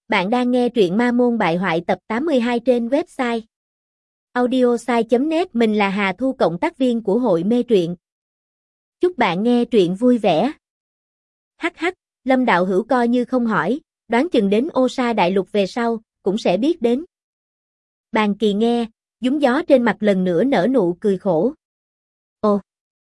Bạn đang nghe truyện Ma Môn Bại Hoại tập 82 trên website audiosai.net. Mình là Hà Thu, cộng tác viên của hội mê truyện. Chúc bạn nghe truyện vui vẻ. Hắc hắc, Lâm đạo hữu coi như không hỏi, đoán chừng đến Ô Sa Đại Lục về sau, cũng sẽ biết đến. Bàn Kỳ nghe, giúng gió trên mặt lần nữa nở nụ cười khổ. Ồ!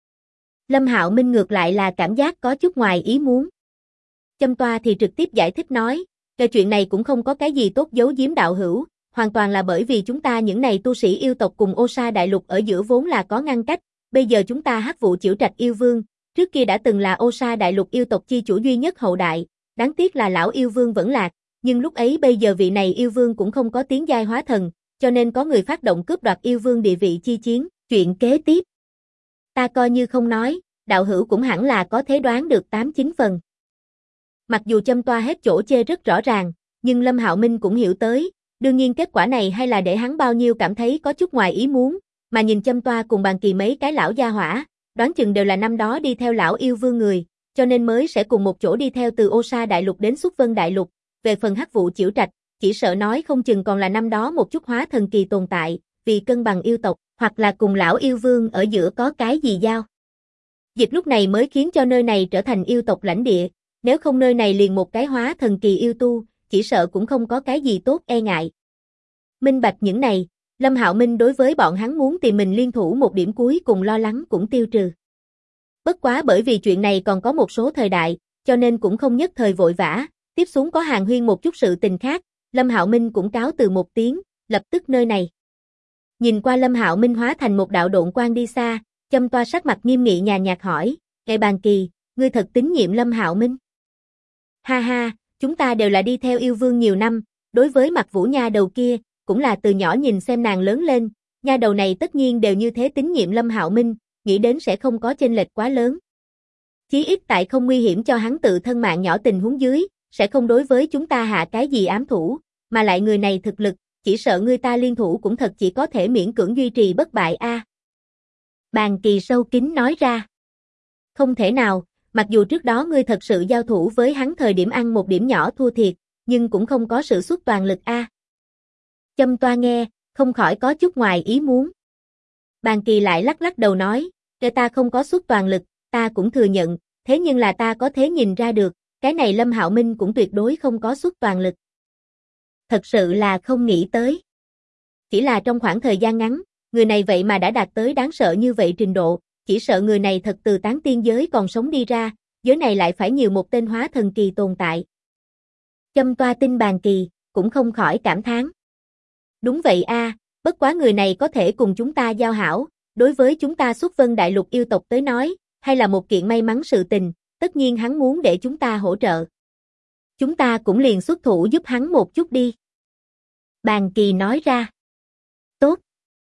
Lâm Hạo Minh ngược lại là cảm giác có chút ngoài ý muốn. Châm Toa thì trực tiếp giải thích nói, cái chuyện này cũng không có cái gì tốt giấu giếm đạo hữu, hoàn toàn là bởi vì chúng ta những này tu sĩ yêu tộc cùng Ô Sa Đại Lục ở giữa vốn là có ngăn cách, bây giờ chúng ta Hắc Vụ Chiểu Trạch yêu vương, trước kia đã từng là Ô Sa Đại Lục yêu tộc chi chủ duy nhất hậu đại, đáng tiếc là lão yêu vương vẫn lạc, nhưng lúc ấy bây giờ vị này yêu vương cũng không có tiến giai hóa thần, cho nên có người phát động cướp đoạt yêu vương địa vị chi chiến, chuyện kế tiếp. Ta coi như không nói, đạo hữu cũng hẳn là có thể đoán được 8-9 phần. Mặc dù Châm Toa hết chỗ chê rất rõ ràng, nhưng Lâm Hạo Minh cũng hiểu tới, đương nhiên kết quả này hay là để hắn bao nhiêu cảm thấy có chút ngoài ý muốn, mà nhìn Châm Toa cùng Bàn Kỳ mấy cái lão gia hỏa, đoán chừng đều là năm đó đi theo lão yêu vương người, cho nên mới sẽ cùng một chỗ đi theo từ Ô Sa Đại Lục đến Xuất Vân Đại Lục, về phần Hắc Vụ Chiểu Trạch, chỉ sợ nói không chừng còn là năm đó một chút hóa thần kỳ tồn tại, vì cân bằng yêu tộc, hoặc là cùng lão yêu vương ở giữa có cái gì giao. Dịch lúc này mới khiến cho nơi này trở thành yêu tộc lãnh địa. Nếu không nơi này liền một cái hóa thần kỳ yêu tu, chỉ sợ cũng không có cái gì tốt e ngại. Minh bạch những này, Lâm Hạo Minh đối với bọn hắn muốn tìm mình liên thủ một điểm cuối cùng lo lắng cũng tiêu trừ. Bất quá bởi vì chuyện này còn có một số thời đại, cho nên cũng không nhất thời vội vã, tiếp xuống có hàn huyên một chút sự tình khác, Lâm Hạo Minh cũng cáo từ một tiếng, lập tức nơi này. Nhìn qua Lâm Hạo Minh hóa thành một đạo độn quang đi xa, Châm Toa sắc mặt nghiêm nghị nhàn nhạt hỏi, "Ngài Bàn Kỳ, ngươi thật tín nhiệm Lâm Hạo Minh?" Ha ha, chúng ta đều là đi theo yêu vương nhiều năm, đối với Mặc Vũ nha đầu kia, cũng là từ nhỏ nhìn xem nàng lớn lên, nha đầu này tất nhiên đều như thế tín nhiệm Lâm Hạo Minh, nghĩ đến sẽ không có chênh lệch quá lớn. Chí ít tại không nguy hiểm cho hắn tự thân mạng nhỏ tình huống dưới, sẽ không đối với chúng ta hạ cái gì ám thủ, mà lại người này thực lực, chỉ sợ người ta liên thủ cũng thật chỉ có thể miễn cưỡng duy trì bất bại a. Bàn Kỳ sâu kín nói ra. Không thể nào. Mặc dù trước đó ngươi thật sự giao thủ với hắn thời điểm ăn một điểm nhỏ thua thiệt, nhưng cũng không có sự xuất toàn lực a. Châm Toa nghe, không khỏi có chút ngoài ý muốn. Bàn Kỳ lại lắc lắc đầu nói, "Kể ta không có xuất toàn lực, ta cũng thừa nhận, thế nhưng là ta có thể nhìn ra được, cái này Lâm Hạo Minh cũng tuyệt đối không có xuất toàn lực." Thật sự là không nghĩ tới. Chỉ là trong khoảng thời gian ngắn, người này vậy mà đã đạt tới đáng sợ như vậy trình độ. Chỉ sợ người này thật từ tán tiên giới còn sống đi ra, giới này lại phải nhiều một tên hóa thần kỳ tồn tại. Châm Toa tin Bàn Kỳ, cũng không khỏi cảm thán. Đúng vậy a, bất quá người này có thể cùng chúng ta giao hảo, đối với chúng ta Xuất Vân Đại Lục yêu tộc tới nói, hay là một kiện may mắn sự tình, tất nhiên hắn muốn để chúng ta hỗ trợ. Chúng ta cũng liền xuất thủ giúp hắn một chút đi. Bàn Kỳ nói ra. Tốt.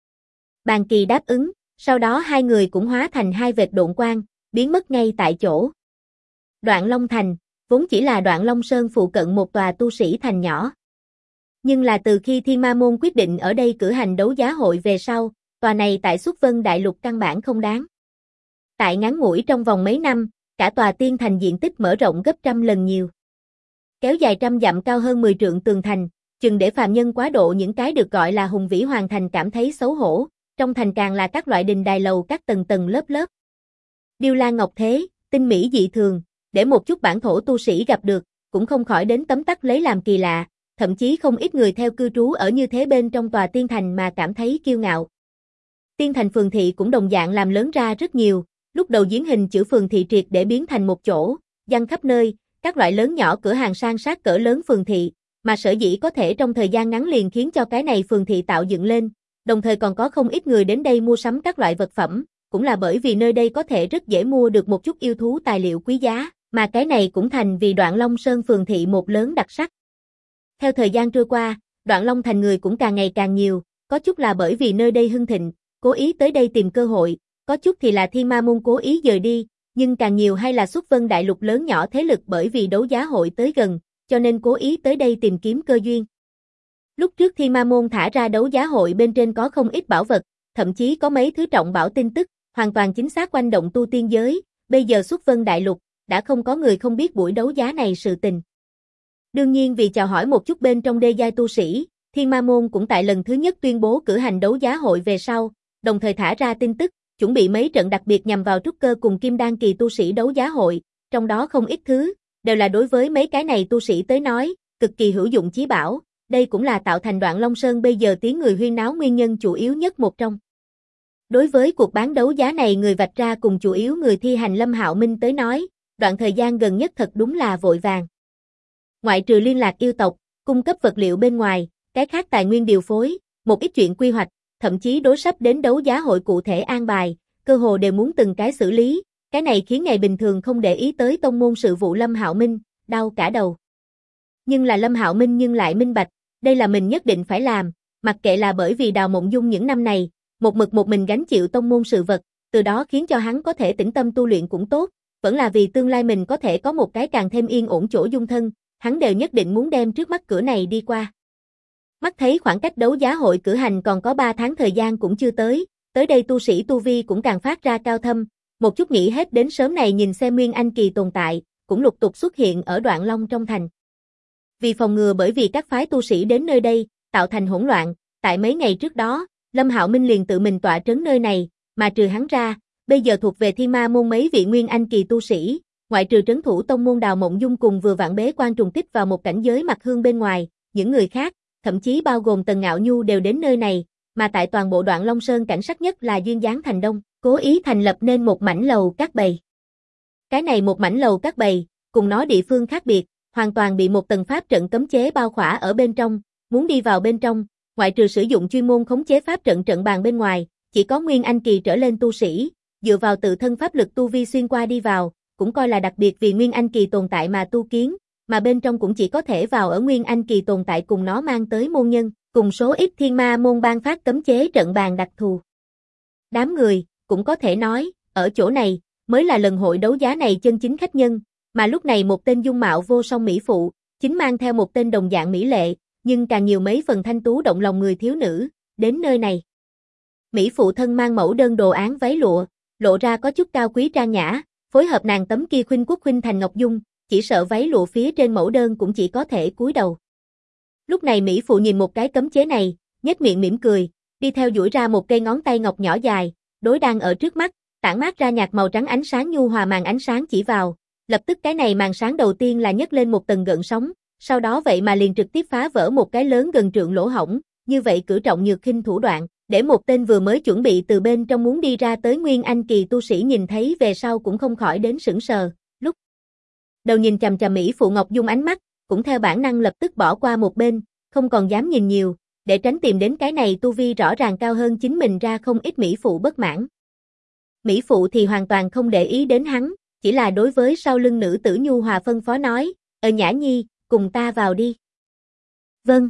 Bàn Kỳ đáp ứng. Sau đó hai người cũng hóa thành hai vệt độn quang, biến mất ngay tại chỗ. Đoạn Long Thành, vốn chỉ là Đoạn Long Sơn phụ cận một tòa tu sĩ thành nhỏ. Nhưng là từ khi Thiên Ma Môn quyết định ở đây cử hành đấu giá hội về sau, tòa này tại Xuất Vân Đại Lục căn bản không đáng. Tại ngắn ngủi trong vòng mấy năm, cả tòa tiên thành diện tích mở rộng gấp trăm lần nhiều. Kéo dài trăm dặm cao hơn 10 trượng tường thành, chừng để phàm nhân quá độ những cái được gọi là hùng vĩ hoàng thành cảm thấy xấu hổ. Trong thành càng là các loại đình đài lầu các tầng tầng lớp lớp. Điêu la ngọc thế, tinh mỹ dị thường, để một chút bản thổ tu sĩ gặp được, cũng không khỏi đến tấm tắc lấy làm kỳ lạ, thậm chí không ít người theo cư trú ở như thế bên trong tòa tiên thành mà cảm thấy kiêu ngạo. Tiên thành phường thị cũng đồng dạng làm lớn ra rất nhiều, lúc đầu giếng hình chữ phường thị triệt để biến thành một chỗ, giăng khắp nơi, các loại lớn nhỏ cửa hàng san sát cỡ lớn phường thị, mà sở dĩ có thể trong thời gian ngắn liền khiến cho cái này phường thị tạo dựng lên. Đồng thời còn có không ít người đến đây mua sắm các loại vật phẩm, cũng là bởi vì nơi đây có thể rất dễ mua được một chút yêu thú tài liệu quý giá, mà cái này cũng thành vì Đoạn Long Sơn phường thị một lớn đặc sắc. Theo thời gian trôi qua, Đoạn Long thành người cũng càng ngày càng nhiều, có chút là bởi vì nơi đây hưng thịnh, cố ý tới đây tìm cơ hội, có chút thì là Thiên Ma Môn cố ý dời đi, nhưng càng nhiều hay là Xuất Vân Đại Lục lớn nhỏ thế lực bởi vì đấu giá hội tới gần, cho nên cố ý tới đây tìm kiếm cơ duyên. Lúc trước Thiên Ma Môn thả ra đấu giá hội bên trên có không ít bảo vật, thậm chí có mấy thứ trọng bảo tin tức, hoàn toàn chính xác quanh động tu tiên giới, bây giờ Xuất Vân Đại Lục, đã không có người không biết buổi đấu giá này sự tình. Đương nhiên vì chào hỏi một chút bên trong đê giai tu sĩ, Thiên Ma Môn cũng tại lần thứ nhất tuyên bố cử hành đấu giá hội về sau, đồng thời thả ra tin tức, chuẩn bị mấy trận đặc biệt nhằm vào trúc cơ cùng kim đan kỳ tu sĩ đấu giá hội, trong đó không ít thứ, đều là đối với mấy cái này tu sĩ tới nói, cực kỳ hữu dụng chí bảo, đây cũng là tạo thành Đoạn Long Sơn bây giờ tiếng người huyên náo nguyên nhân chủ yếu nhất một trong. Đối với cuộc bán đấu giá này người vạch ra cùng chủ yếu người thi hành Lâm Hạo Minh tới nói, đoạn thời gian gần nhất thật đúng là vội vàng. Ngoại trừ liên lạc yêu tộc, cung cấp vật liệu bên ngoài, cái khác tài nguyên điều phối, một ít chuyện quy hoạch, thậm chí đối sắp đến đấu giá hội cụ thể an bài, cơ hồ đều muốn từng cái xử lý, cái này khiến ngày bình thường không để ý tới tông môn sự vụ Lâm Hạo Minh, đau cả đầu. Nhưng là Lâm Hạo Minh nhưng lại minh bạch, đây là mình nhất định phải làm, mặc kệ là bởi vì Đào Mộng Dung những năm này, một mực một mình gánh chịu tông môn sự vật, từ đó khiến cho hắn có thể tĩnh tâm tu luyện cũng tốt, vẫn là vì tương lai mình có thể có một cái càng thêm yên ổn chỗ dung thân, hắn đều nhất định muốn đem trước mắt cửa này đi qua. Mắt thấy khoảng cách đấu giá hội cử hành còn có 3 tháng thời gian cũng chưa tới đây tu sĩ tu vi cũng càng phát ra cao thâm, một chút nghĩ hết đến sớm này nhìn xem Nguyên Anh kỳ tồn tại, cũng lục tục xuất hiện ở Đoạn Long trong thành. Vì phòng ngừa bởi vì các phái tu sĩ đến nơi đây, tạo thành hỗn loạn, tại mấy ngày trước đó, Lâm Hạo Minh liền tự mình tọa trấn nơi này, mà trừ hắn ra, bây giờ thuộc về Thiên Ma Môn mấy vị Nguyên Anh kỳ tu sĩ, ngoại trừ trấn thủ tông môn Đào Mộng Dung cùng vừa vặn bế quan trùng kích vào một cảnh giới mặt hương bên ngoài, những người khác, thậm chí bao gồm Tần Ngạo Nhu đều đến nơi này, mà tại toàn bộ Đoạn Long Sơn cảnh sắc nhất là duyên dáng thành đông, cố ý thành lập nên một mảnh lầu các bầy. Cái này một mảnh lầu các bầy, cùng nó địa phương khác biệt, hoàn toàn bị một tầng pháp trận cấm chế bao khỏa ở bên trong, muốn đi vào bên trong, ngoại trừ sử dụng chuyên môn khống chế pháp trận trận bàn bên ngoài, chỉ có Nguyên Anh kỳ trở lên tu sĩ, dựa vào tự thân pháp lực tu vi xuyên qua đi vào, cũng coi là đặc biệt vì Nguyên Anh kỳ tồn tại mà tu kiến, mà bên trong cũng chỉ có thể vào ở Nguyên Anh kỳ tồn tại cùng nó mang tới môn nhân, cùng số ít Thiên Ma Môn ban phát cấm chế trận bàn đặc thù. Đám người, cũng có thể nói, ở chỗ này, mới là lần hội đấu giá này chân chính khách nhân, mà lúc này một tên dung mạo vô song mỹ phụ, chính mang theo một tên đồng dạng mỹ lệ, nhưng càng nhiều mấy phần thanh tú động lòng người thiếu nữ, đến nơi này. Mỹ phụ thân mang mẫu đơn đồ án váy lụa, lộ ra có chút cao quý trang nhã, phối hợp nàng tấm kia khuynh quốc khuynh thành ngọc dung, chỉ sợ váy lụa phía trên mẫu đơn cũng chỉ có thể cúi đầu. Lúc này Mỹ phụ nhìn một cái cấm chế này, nhếch miệng mỉm cười, đi theo duỗi ra một cây ngón tay ngọc nhỏ dài, đối đang ở trước mắt, tản mát ra nhạt màu trắng ánh sáng nhu hòa màn ánh sáng chỉ vào, lập tức cái này màn sáng đầu tiên là nhấc lên một tầng gợn sóng, sau đó vậy mà liền trực tiếp phá vỡ một cái lớn gần trượng lỗ hổng, như vậy cử trọng nhược khinh thủ đoạn, để một tên vừa mới chuẩn bị từ bên trong muốn đi ra tới Nguyên Anh kỳ tu sĩ nhìn thấy về sau cũng không khỏi đến sững sờ, lúc đầu nhìn chằm chằm Mỹ phụ Ngọc Dung ánh mắt, cũng theo bản năng lập tức bỏ qua một bên, không còn dám nhìn nhiều, để tránh tìm đến cái này tu vi rõ ràng cao hơn chính mình ra không ít Mỹ phụ bất mãn. Mỹ phụ thì hoàn toàn không để ý đến hắn, chỉ là đối với sau lưng nữ tử nhu hòa phân phó nói, Nhã Nhi, cùng ta vào đi. Vâng.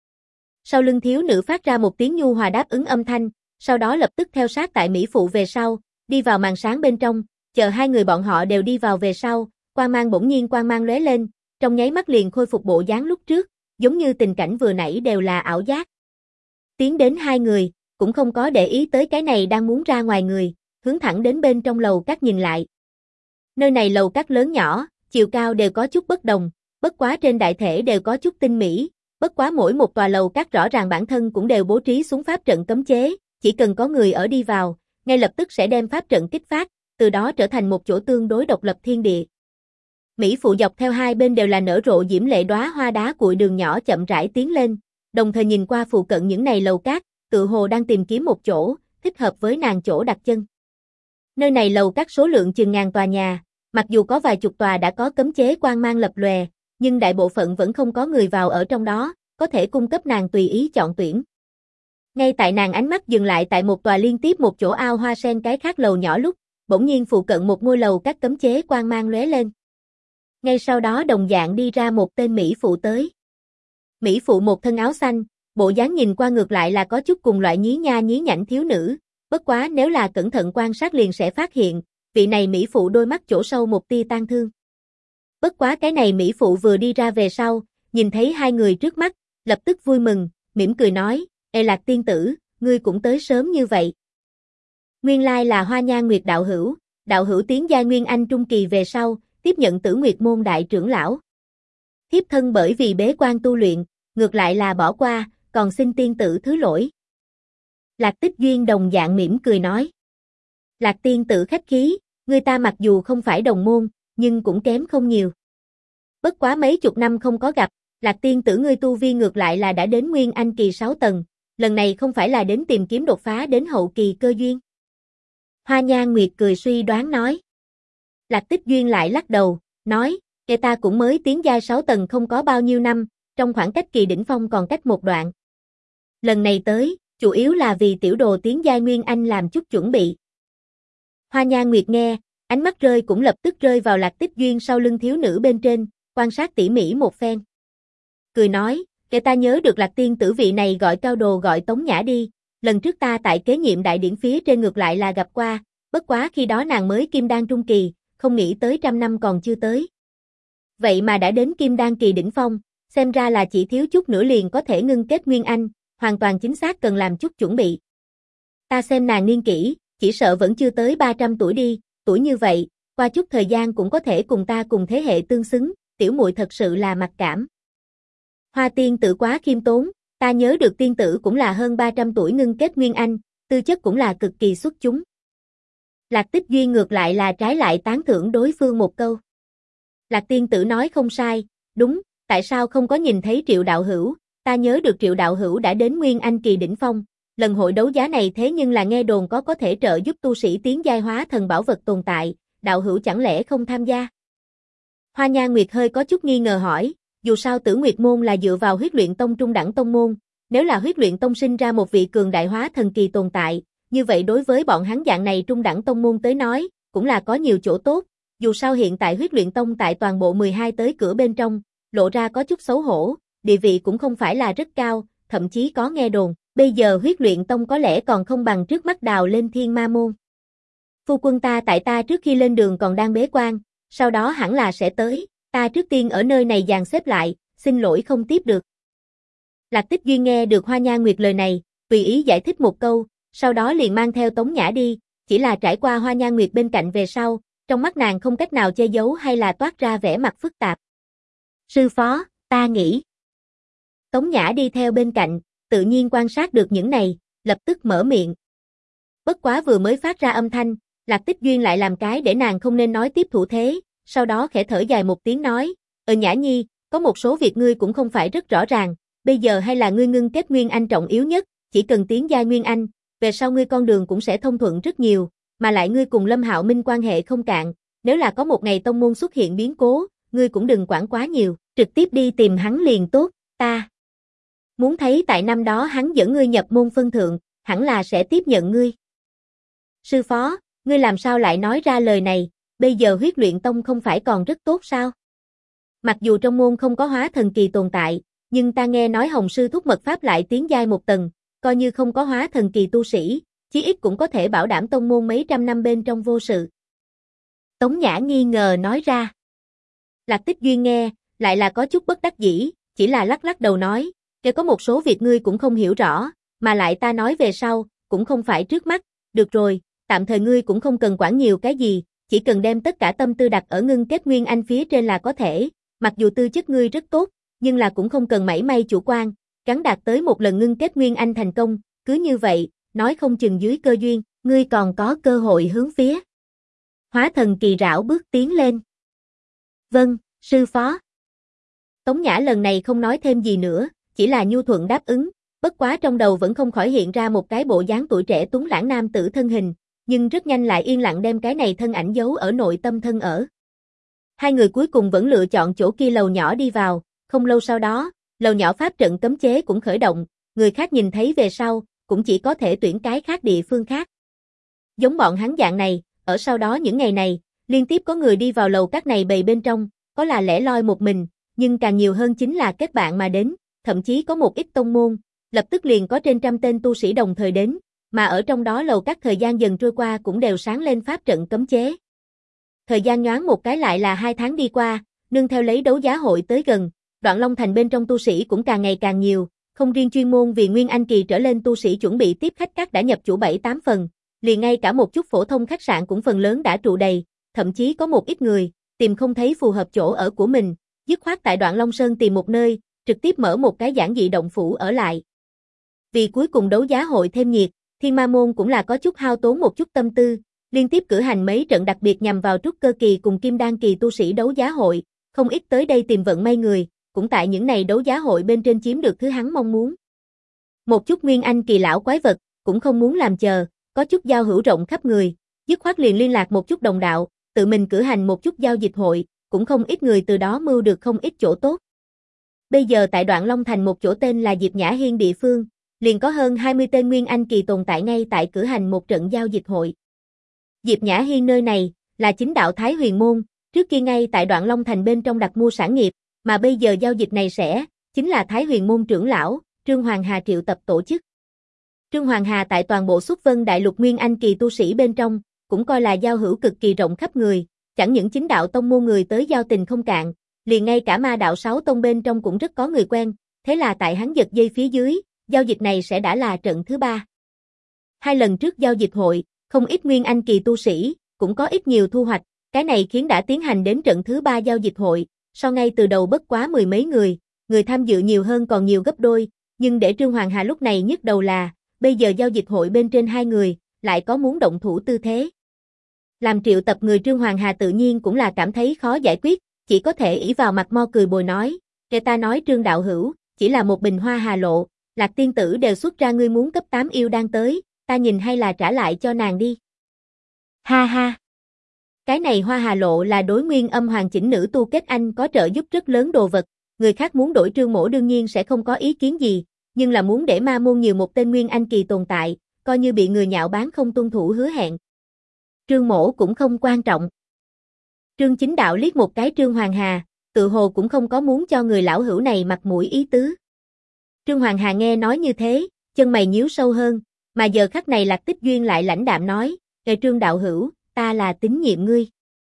Sau lưng thiếu nữ phát ra một tiếng nhu hòa đáp ứng âm thanh, sau đó lập tức theo sát tại Mỹ phụ về sau, đi vào màn sáng bên trong, chờ hai người bọn họ đều đi vào về sau, quang mang bỗng nhiên quang mang lóe lên, trong nháy mắt liền khôi phục bộ dáng lúc trước, giống như tình cảnh vừa nãy đều là ảo giác. Tiến đến hai người, cũng không có để ý tới cái này đang muốn ra ngoài người, hướng thẳng đến bên trong lầu các nhìn lại. Nơi này lầu các lớn nhỏ, chiều cao đều có chút bất đồng, bất quá trên đại thể đều có chút tinh mỹ, bất quá mỗi một tòa lầu các rõ ràng bản thân cũng đều bố trí xuống pháp trận cấm chế, chỉ cần có người ở đi vào, ngay lập tức sẽ đem pháp trận kích phát, từ đó trở thành một chỗ tương đối độc lập thiên địa. Mỹ phụ dọc theo hai bên đều là nở rộ diễm lệ đóa hoa đá cuội đường nhỏ chậm rãi tiến lên, đồng thời nhìn qua phụ cận những này lầu các, tự hồ đang tìm kiếm một chỗ, thích hợp với nàng chỗ đặt chân. Nơi này lầu các số lượng chừng ngàn tòa nhà, mặc dù có vài chục tòa đã có cấm chế quang mang lập lòe, nhưng đại bộ phận vẫn không có người vào ở trong đó, có thể cung cấp nàng tùy ý chọn tuyển. Ngay tại nàng ánh mắt dừng lại tại một tòa liên tiếp một chỗ ao hoa sen cái khác lầu nhỏ lúc, bỗng nhiên phụ cận một ngôi lầu các cấm chế quang mang lóe lên. Ngay sau đó đồng dạng đi ra một tên Mỹ phụ tới. Mỹ phụ một thân áo xanh, bộ dáng nhìn qua ngược lại là có chút cùng loại nhí nha nhí nhảnh thiếu nữ, bất quá nếu là cẩn thận quan sát liền sẽ phát hiện, vị này Mỹ phụ đôi mắt chỗ sâu một tia tang thương. Bất quá cái này Mỹ phụ vừa đi ra về sau, nhìn thấy hai người trước mắt, lập tức vui mừng, mỉm cười nói, Ê Lạc tiên tử, ngươi cũng tới sớm như vậy. Nguyên lai là Hoa Nhan Nguyệt đạo hữu tiến giai Nguyên Anh trung kỳ về sau, tiếp nhận Tử Nguyệt môn đại trưởng lão. thiếp thân bởi vì bế quan tu luyện, ngược lại là bỏ qua, còn xin tiên tử thứ lỗi. Lạc Tích Duyên đồng dạng mỉm cười nói. Lạc tiên tử khách khí, người ta mặc dù không phải đồng môn, nhưng cũng kém không nhiều. Bất quá mấy chục năm không có gặp, Lạc tiên tử ngươi tu vi ngược lại là đã đến Nguyên Anh kỳ 6 tầng, lần này không phải là đến tìm kiếm đột phá đến hậu kỳ cơ duyên. Hoa Nhan Nguyệt cười suy đoán nói. Lạc Tích Duyên lại lắc đầu, nói, kẻ ta cũng mới tiến giai 6 tầng không có bao nhiêu năm, trong khoảng cách kỳ đỉnh phong còn cách một đoạn. Lần này tới, chủ yếu là vì tiểu đồ tiến giai Nguyên Anh làm chút chuẩn bị. Hoa Nhan Nguyệt nghe, ánh mắt rơi cũng lập tức rơi vào Lạc Tích Duyên sau lưng thiếu nữ bên trên, quan sát tỉ mỉ một phen. Cười nói, kẻ ta nhớ được Lạc tiên tử vị này gọi Cao Đồ gọi Tống Nhã đi, lần trước ta tại kế nhiệm đại điển phía trên ngược lại là gặp qua, bất quá khi đó nàng mới kim đan trung kỳ, không nghĩ tới 100 năm còn chưa tới. Vậy mà đã đến kim đan kỳ đỉnh phong, xem ra là chỉ thiếu chút nữa liền có thể ngưng kết Nguyên Anh, hoàn toàn chính xác cần làm chút chuẩn bị. Ta xem nàng niên kỷ, chỉ sợ vẫn chưa tới 300 tuổi đi, tuổi như vậy, qua chút thời gian cũng có thể cùng ta cùng thế hệ tương xứng, tiểu muội thật sự là mặc cảm. Hoa tiên tử quá khiêm tốn, ta nhớ được tiên tử cũng là hơn 300 tuổi ngưng kết Nguyên Anh, tư chất cũng là cực kỳ xuất chúng. Lạc Tích Duyên ngược lại là trái lại tán thưởng đối phương một câu. Lạc tiên tử nói không sai, đúng, tại sao không có nhìn thấy Triệu đạo hữu, ta nhớ được Triệu đạo hữu đã đến Nguyên Anh kỳ đỉnh phong, lần hội đấu giá này thế nhưng là nghe đồn có thể trợ giúp tu sĩ tiến giai hóa thần bảo vật tồn tại, đạo hữu chẳng lẽ không tham gia? Hoa Nhan Nguyệt hơi có chút nghi ngờ hỏi, dù sao Tử Nguyệt môn là dựa vào Huyết Luyện tông trung đẳng tông môn, nếu là Huyết Luyện tông sinh ra một vị cường đại hóa thần kỳ tồn tại, như vậy đối với bọn hắn dạng này trung đẳng tông môn tới nói, cũng là có nhiều chỗ tốt, dù sao hiện tại Huyết Luyện tông tại toàn bộ 12 tới cửa bên trong, lộ ra có chút xấu hổ, địa vị cũng không phải là rất cao, thậm chí có nghe đồn, bây giờ Huyết Luyện tông có lẽ còn không bằng trước mắt đào lên Thiên Ma môn. Phu quân ta tại ta trước khi lên đường còn đang bế quan, sau đó hẳn là sẽ tới, ta trước tiên ở nơi này dàn xếp lại, xin lỗi không tiếp được. Lạc Tích Duyên nghe được Hoa Nhan Nguyệt lời này, tùy ý giải thích một câu, sau đó liền mang theo Tống Nhã đi, chỉ là trải qua Hoa Nhan Nguyệt bên cạnh về sau, trong mắt nàng không cách nào che giấu hay là toát ra vẻ mặt phức tạp. Sư phó, ta nghĩ. Tống Nhã đi theo bên cạnh, tự nhiên quan sát được những này, lập tức mở miệng. Bất quá vừa mới phát ra âm thanh, Lạc Tích Duyên lại làm cái để nàng không nên nói tiếp thủ thế, sau đó khẽ thở dài một tiếng nói, Nhã Nhi, có một số việc ngươi cũng không phải rất rõ ràng, bây giờ hay là ngươi ngưng kết Nguyên Anh trọng yếu nhất, chỉ cần tiến giai Nguyên Anh, về sau ngươi con đường cũng sẽ thông thuận rất nhiều, mà lại ngươi cùng Lâm Hạo Minh quan hệ không cạn, nếu là có một ngày tông môn xuất hiện biến cố, ngươi cũng đừng quản quá nhiều, trực tiếp đi tìm hắn liền tốt, ta muốn thấy tại năm đó hắn dẫn ngươi nhập môn phân thượng, hẳn là sẽ tiếp nhận ngươi. Sư phó, ngươi làm sao lại nói ra lời này, bây giờ Huyết Luyện tông không phải còn rất tốt sao? Mặc dù trong môn không có hóa thần kỳ tồn tại, nhưng ta nghe nói Hồng sư thúc mật pháp lại tiến giai một tầng, coi như không có hóa thần kỳ tu sĩ, chí ít cũng có thể bảo đảm tông môn mấy trăm năm bên trong vô sự. Tống Nhã nghi ngờ nói ra. Lạc Tích Duyên nghe, lại là có chút bất đắc dĩ, chỉ là lắc lắc đầu nói, kể có một số việc ngươi cũng không hiểu rõ, mà lại ta nói về sau, cũng không phải trước mắt, được rồi, tạm thời ngươi cũng không cần quản nhiều cái gì, chỉ cần đem tất cả tâm tư đặt ở ngưng kết Nguyên Anh phía trên là có thể, mặc dù tư chất ngươi rất tốt, nhưng là cũng không cần mảy may chủ quan, gắn đạt tới một lần ngưng kết Nguyên Anh thành công, cứ như vậy, nói không chừng dưới cơ duyên, ngươi còn có cơ hội hướng phía hóa thần kỳ rảo bước tiến lên. Vâng, sư phó. Tống Nhã lần này không nói thêm gì nữa, chỉ là nhu thuận đáp ứng, bất quá trong đầu vẫn không khỏi hiện ra một cái bộ dáng tuổi trẻ tuấn lãng nam tử thân hình, nhưng rất nhanh lại yên lặng đem cái này thân ảnh giấu ở nội tâm thân ở. Hai người cuối cùng vẫn lựa chọn chỗ kia lầu nhỏ đi vào, không lâu sau đó, lầu nhỏ pháp trận cấm chế cũng khởi động, người khác nhìn thấy về sau, cũng chỉ có thể tuyển cái khác địa phương khác. Giống bọn hắn dạng này, ở sau đó những ngày này, liên tiếp có người đi vào lầu các này bầy bên trong, có là lẻ loi một mình, nhưng càng nhiều hơn chính là kết bạn mà đến, thậm chí có một ít tông môn, lập tức liền có trên trăm tên tu sĩ đồng thời đến, mà ở trong đó lầu các thời gian dần trôi qua cũng đều sáng lên pháp trận cấm chế. Thời gian nhoáng một cái lại là 2 tháng đi qua, nương theo lấy đấu giá hội tới gần, Đoạn Long Thành bên trong tu sĩ cũng càng ngày càng nhiều, không riêng chuyên môn vì Nguyên Anh kỳ trở lên tu sĩ chuẩn bị tiếp khách các đã nhập chủ 7-8 phần, liền ngay cả một chút phổ thông khách sạn cũng phần lớn đã trụ đầy, thậm chí có một ít người tìm không thấy phù hợp chỗ ở của mình, dứt khoát tại Đoạn Long Sơn tìm một nơi, trực tiếp mở một cái giản dị động phủ ở lại. Vì cuối cùng đấu giá hội thêm nhiệt, Thiên Ma Môn cũng là có chút hao tốn một chút tâm tư, liên tiếp cử hành mấy trận đặc biệt nhằm vào trúc cơ kỳ cùng kim đan kỳ tu sĩ đấu giá hội, không ít tới đây tìm vận may người, cũng tại những này đấu giá hội bên trên chiếm được thứ hắn mong muốn. Một chút nguyên anh kỳ lão quái vật, cũng không muốn làm chờ, có chút giao hữu rộng khắp người, dứt khoát liền liên lạc một chút đồng đạo, tự mình cử hành một chút giao dịch hội, cũng không ít người từ đó mưu được không ít chỗ tốt. Bây giờ tại Đoạn Long Thành một chỗ tên là Diệp Nhã Hiên địa phương, liền có hơn 20 tên nguyên anh kỳ tồn tại ngay tại cử hành một trận giao dịch hội. Diệp Nhã Hiên nơi này là chính đạo Thái Huyền Môn, trước kia ngay tại Đoạn Long Thành bên trong đặt mua sản nghiệp, mà bây giờ giao dịch này chính là Thái Huyền Môn trưởng lão Trương Hoàng Hà triệu tập tổ chức. Trương Hoàng Hà tại toàn bộ Xuất Vân Đại Lục nguyên anh kỳ tu sĩ bên trong, cũng coi là giao hữu cực kỳ rộng khắp người, chẳng những chính đạo tông môn người tới giao tình không cạn, liền ngay cả ma đạo 6 tông bên trong cũng rất có người quen, thế là tại hắn giật dây phía dưới, giao dịch này sẽ đã là trận thứ 3. 2 lần trước giao dịch hội, không ít nguyên anh kỳ tu sĩ, cũng có ít nhiều thu hoạch, cái này khiến đã tiến hành đến trận thứ 3 giao dịch hội, so ngay từ đầu bất quá 10 mấy người tham dự nhiều hơn còn nhiều gấp đôi, nhưng để Trương Hoàng Hà lúc này nhức đầu là, bây giờ giao dịch hội bên trên 2 người, lại có muốn động thủ tư thế. Làm triệu tập người Trương Hoàng Hà tự nhiên cũng là cảm thấy khó giải quyết, chỉ có thể ỷ vào mặt mo cười bồi nói, kể ta nói Trương đạo hữu, chỉ là một bình hoa hà lộ, Lạc tiên tử đều xuất ra ngươi muốn cấp 8 yêu đang tới, ta nhìn hay là trả lại cho nàng đi. Ha ha. Cái này hoa hà lộ là đối nguyên âm hoàng chỉnh nữ tu kết anh có trợ giúp rất lớn đồ vật, người khác muốn đổi Trương mỗ đương nhiên sẽ không có ý kiến gì, nhưng là muốn để ma môn nhiều một tên nguyên anh kỳ tồn tại, coi như bị người nhạo báng không tuân thủ hứa hẹn. Trương mỗ cũng không quan trọng. Trương Chính Đạo liếc một cái Trương Hoàng Hà, tự hồ cũng không có muốn cho người lão hữu này mặt mũi ý tứ. Trương Hoàng Hà nghe nói như thế, chân mày nhíu sâu hơn, mà giờ khắc này Lạc Tích Duyên lại lãnh đạm nói, "Ê Trương đạo hữu, ta là tín nhiệm ngươi.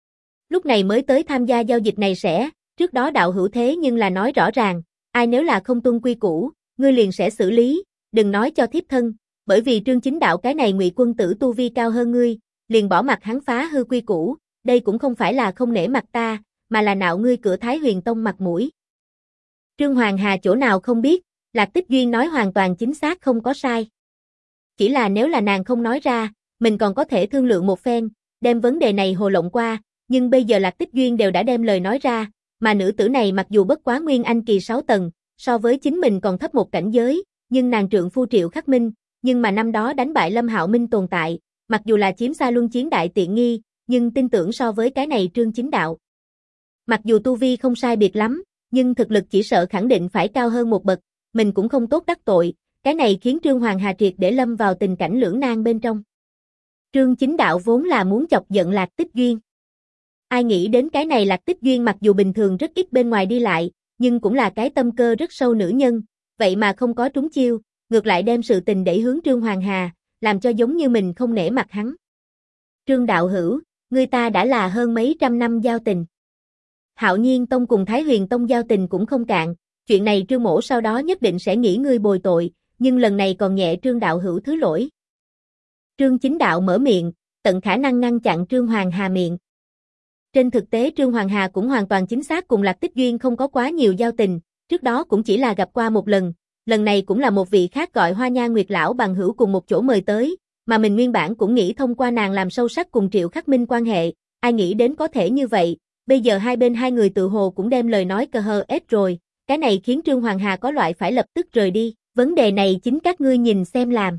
Lúc này mới tới tham gia giao dịch này trước đó đạo hữu thế nhưng là nói rõ ràng, ai nếu là không tuân quy củ, ngươi liền sẽ xử lý, đừng nói cho thiếp thân, bởi vì Trương Chính Đạo cái này Ngụy quân tử tu vi cao hơn ngươi, liền bỏ mặt hắn phá hư quy củ, đây cũng không phải là không nể mặt ta, mà là nạo ngươi cửa Thái Huyền Tông mặt mũi." Trương Hoàng Hà chỗ nào không biết, Lạc Tích Duyên nói hoàn toàn chính xác không có sai. Chỉ là nếu là nàng không nói ra, mình còn có thể thương lượng một phen, đem vấn đề này hồ lộng qua, nhưng bây giờ Lạc Tích Duyên đều đã đem lời nói ra, mà nữ tử này mặc dù bất quá nguyên anh kỳ 6 tầng, so với chính mình còn thấp một cảnh giới, nhưng nàng trượng phu Triệu Khắc Minh, nhưng mà năm đó đánh bại Lâm Hạo Minh tồn tại, mặc dù là chiếm xa luân chiến đại tiện nghi, nhưng tin tưởng so với cái này Trương Chính Đạo. Mặc dù tu vi không sai biệt lắm, nhưng thực lực chỉ sợ khẳng định phải cao hơn một bậc, mình cũng không tốt đắc tội, cái này khiến Trương Hoàng Hà triệt để lâm vào tình cảnh lưỡng nan bên trong. Trương Chính Đạo vốn là muốn chọc giận Lạc Tích Duyên. Ai nghĩ đến cái này Lạc Tích Duyên mặc dù bình thường rất ít bên ngoài đi lại, nhưng cũng là cái tâm cơ rất sâu nữ nhân, vậy mà không có trúng chiêu, ngược lại đem sự tình đẩy hướng Trương Hoàng Hà, làm cho giống như mình không nể mặt hắn. Trương đạo hữu, người ta đã là hơn mấy trăm năm giao tình. Hạo Nhiên Tông cùng Thái Huyền Tông giao tình cũng không cạn, chuyện này Trương mỗ sau đó nhất định sẽ nghĩ ngươi bồi tội, nhưng lần này còn nhẹ Trương đạo hữu thứ lỗi. Trương Chính Đạo mở miệng, tận khả năng ngăn chặn Trương Hoàng Hà miệng. Trên thực tế Trương Hoàng Hà cũng hoàn toàn chính xác cùng Lạc Tích Duyên không có quá nhiều giao tình, trước đó cũng chỉ là gặp qua một lần, lần này cũng là một vị khác gọi Hoa Nha Nguyệt lão bằng hữu cùng một chỗ mời tới, mà mình nguyên bản cũng nghĩ thông qua nàng làm sâu sắc cùng Triệu Khắc Minh quan hệ, ai nghĩ đến có thể như vậy, bây giờ hai bên hai người tự hồ cũng đem lời nói cờ hờ ết rồi, cái này khiến Trương Hoàng Hà có loại phải lập tức rời đi, vấn đề này chính các ngươi nhìn xem làm.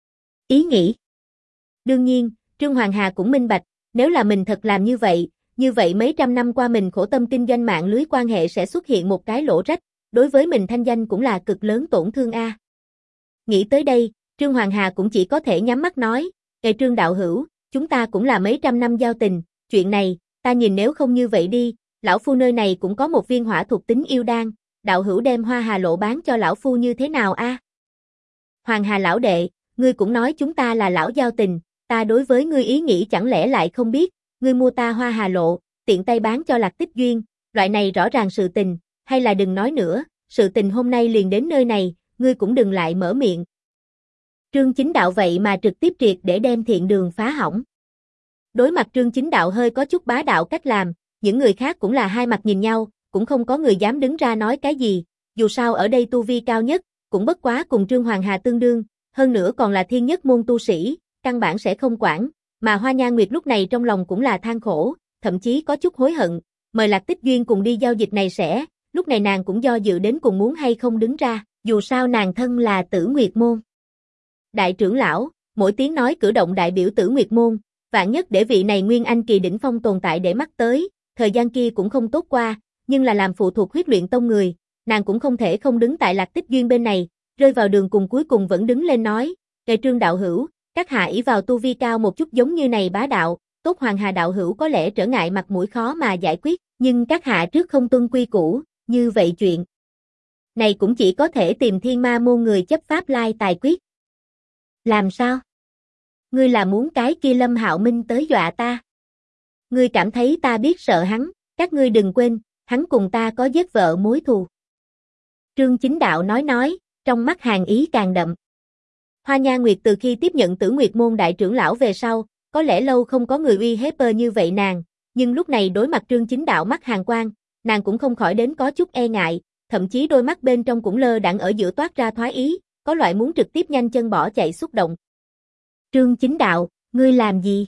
Ý nghĩ. Đương nhiên, Trương Hoàng Hà cũng minh bạch, nếu là mình thật làm như vậy mấy trăm năm qua mình khổ tâm kinh doanh mạng lưới quan hệ sẽ xuất hiện một cái lỗ rách, đối với mình thanh danh cũng là cực lớn tổn thương a. Nghĩ tới đây, Trương Hoàng Hà cũng chỉ có thể nhắm mắt nói, "Ê Trương đạo hữu, chúng ta cũng là mấy trăm năm giao tình, chuyện này, ta nhìn nếu không như vậy đi, lão phu nơi này cũng có một viên hỏa thuộc tính yêu đan, đạo hữu đem hoa hà lộ bán cho lão phu như thế nào a?" Hoàng Hà lão đệ, ngươi cũng nói chúng ta là lão giao tình, ta đối với ngươi ý nghĩ chẳng lẽ lại không biết, ngươi mua ta hoa hà lộ, tiện tay bán cho Lạc Tích Duyên, loại này rõ ràng sự tình, hay là đừng nói nữa, sự tình hôm nay liền đến nơi này, ngươi cũng đừng lại mở miệng. Trương Chính Đạo vậy mà trực tiếp triệt để đem thiện đường phá hỏng. Đối mặt Trương Chính Đạo hơi có chút bá đạo cách làm, những người khác cũng là hai mặt nhìn nhau, cũng không có người dám đứng ra nói cái gì, dù sao ở đây tu vi cao nhất, cũng bất quá cùng Trương Hoàng Hà tương đương, hơn nữa còn là thiên nhất môn tu sĩ, căn bản sẽ không quản, mà Hoa Nha Nguyệt lúc này trong lòng cũng là than khổ, thậm chí có chút hối hận, mời Lạc Tích Duyên cùng đi giao dịch này sẽ, lúc này nàng cũng do dự đến cùng muốn hay không đứng ra, dù sao nàng thân là Tử Nguyệt môn. Đại trưởng lão, mỗi tiếng nói cử động đại biểu Tử Nguyệt môn, vạn nhất để vị này Nguyên Anh kỳ đỉnh phong tồn tại để mắt tới, thời gian kia cũng không tốt qua, nhưng là làm phụ thuộc Huyết Luyện Tông người, nàng cũng không thể không đứng tại Lạc Tích Duyên bên này, rơi vào đường cùng cuối cùng vẫn đứng lên nói, "Kệ Trương đạo hữu, các hạ ỷ vào tu vi cao một chút giống như này bá đạo, tốt Hoàng Hà đạo hữu có lẽ trở ngại mặt mũi khó mà giải quyết, nhưng các hạ trước không tuân quy củ, như vậy chuyện này cũng chỉ có thể tìm Thiên Ma môn người chấp pháp lai tài quyết." "Làm sao? Ngươi là muốn cái kia Lâm Hạo Minh tới dọa ta? Ngươi cảm thấy ta biết sợ hắn, các ngươi đừng quên, hắn cùng ta có giết vợ mối thù." Trương Chính Đạo nói, trong mắt hàn ý càng đậm. Hoa Nha Nguyệt từ khi tiếp nhận Tử Nguyệt môn đại trưởng lão về sau, có lẽ lâu không có người uy hiếp như vậy nàng, nhưng lúc này đối mặt Trương Chính Đạo mắt hàn quang, nàng cũng không khỏi đến có chút e ngại, thậm chí đôi mắt bên trong cũng lơ đãng ở giữa toát ra thoái ý, có loại muốn trực tiếp nhanh chân bỏ chạy xúc động. "Trương Chính Đạo, ngươi làm gì?"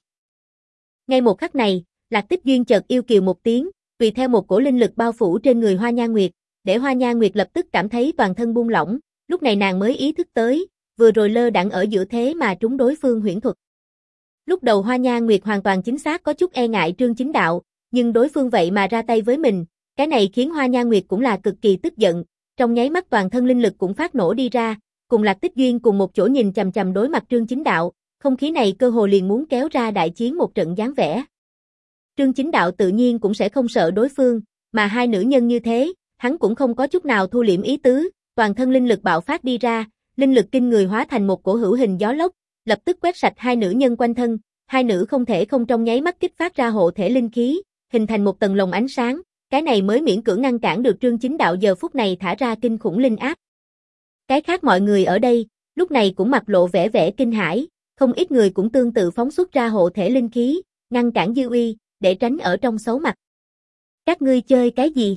Ngay một khắc này, Lạc Tích Duyên chợt yêu kiều một tiếng, tùy theo một cổ linh lực bao phủ trên người Hoa Nha Nguyệt, để Hoa Nha Nguyệt lập tức cảm thấy toàn thân buông lỏng, lúc này nàng mới ý thức tới, vừa rồi lơ đãng ở giữa thế mà trúng đối phương huyễn thuật. Lúc đầu Hoa Nha Nguyệt hoàn toàn chính xác có chút e ngại Trương Chính Đạo, nhưng đối phương vậy mà ra tay với mình, cái này khiến Hoa Nha Nguyệt cũng là cực kỳ tức giận, trong nháy mắt toàn thân linh lực cũng phát nổ đi ra, cùng Lạc Tích Duyên cùng một chỗ nhìn chằm chằm đối mặt Trương Chính Đạo, không khí này cơ hồ liền muốn kéo ra đại chiến một trận dáng vẻ. Trương Chính Đạo tự nhiên cũng sẽ không sợ đối phương, mà hai nữ nhân như thế, hắn cũng không có chút nào thu liễm ý tứ, toàn thân linh lực bạo phát đi ra, linh lực kinh người hóa thành một cổ hữu hình gió lốc, lập tức quét sạch hai nữ nhân quanh thân, hai nữ không thể không trong nháy mắt kích phát ra hộ thể linh khí, hình thành một tầng lồng ánh sáng, cái này mới miễn cưỡng ngăn cản được Trương Chính Đạo giờ phút này thả ra kinh khủng linh áp. Cái khác mọi người ở đây, lúc này cũng mặt lộ vẻ kinh hãi, không ít người cũng tương tự phóng xuất ra hộ thể linh khí, ngăn cản dư uy, để tránh ở trong xấu mặt. "Các ngươi chơi cái gì?"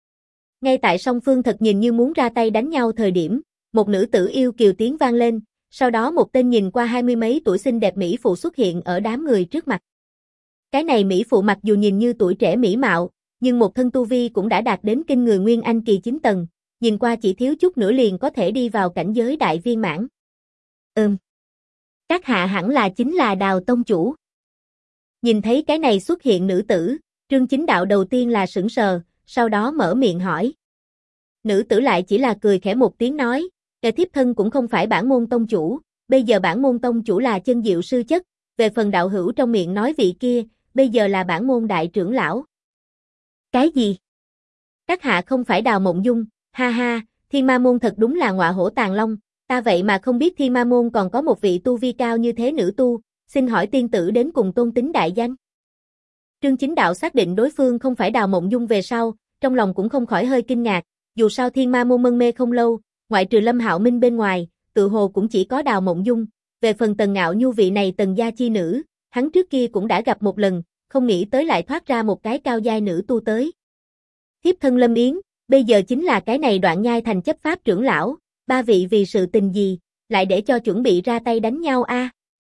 Ngay tại song phương thật nhìn như muốn ra tay đánh nhau thời điểm, một nữ tử yêu kiều tiếng vang lên, sau đó một tên nhìn qua 20 mấy tuổi xinh đẹp mỹ phụ xuất hiện ở đám người trước mặt. Cái này mỹ phụ mặc dù nhìn như tuổi trẻ mỹ mạo, nhưng một thân tu vi cũng đã đạt đến kinh người Nguyên Anh kỳ 9 tầng, nhìn qua chỉ thiếu chút nữa liền có thể đi vào cảnh giới đại viên mãn. Các hạ hẳn là chính là Đào tông chủ." Nhìn thấy cái này xuất hiện nữ tử, Trương Chính Đạo đầu tiên là sững sờ, sau đó mở miệng hỏi. Nữ tử lại chỉ là cười khẽ một tiếng nói, "Kẻ thiếp thân cũng không phải bản môn tông chủ, bây giờ bản môn tông chủ là Chân Diệu sư chất, về phần đạo hữu trong miệng nói vị kia, bây giờ là bản môn đại trưởng lão." "Cái gì? Các hạ không phải Đào Mộng Dung, ha ha, Thiên Ma môn thật đúng là ngọa hổ tàng long, ta vậy mà không biết Thiên Ma môn còn có một vị tu vi cao như thế nữ tu, xin hỏi tiên tử đến cùng tôn tính đại danh?" Trương Chính Đạo xác định đối phương không phải Đào Mộng Dung về sau, trong lòng cũng không khỏi hơi kinh ngạc, dù sao Thiên Ma môn mân mê không lâu, ngoại trừ Lâm Hạo Minh bên ngoài, tự hồ cũng chỉ có Đào Mộng Dung, về phần Tần Ngạo Nhu vị này Tần gia chi nữ, hắn trước kia cũng đã gặp một lần, không nghĩ tới lại thoát ra một cái cao giai nữ tu tới. "Thiếp thân Lâm Yến, bây giờ chính là cái này Đoạn Nhai thành chấp pháp trưởng lão, ba vị vì sự tình gì, lại để cho chuẩn bị ra tay đánh nhau a?"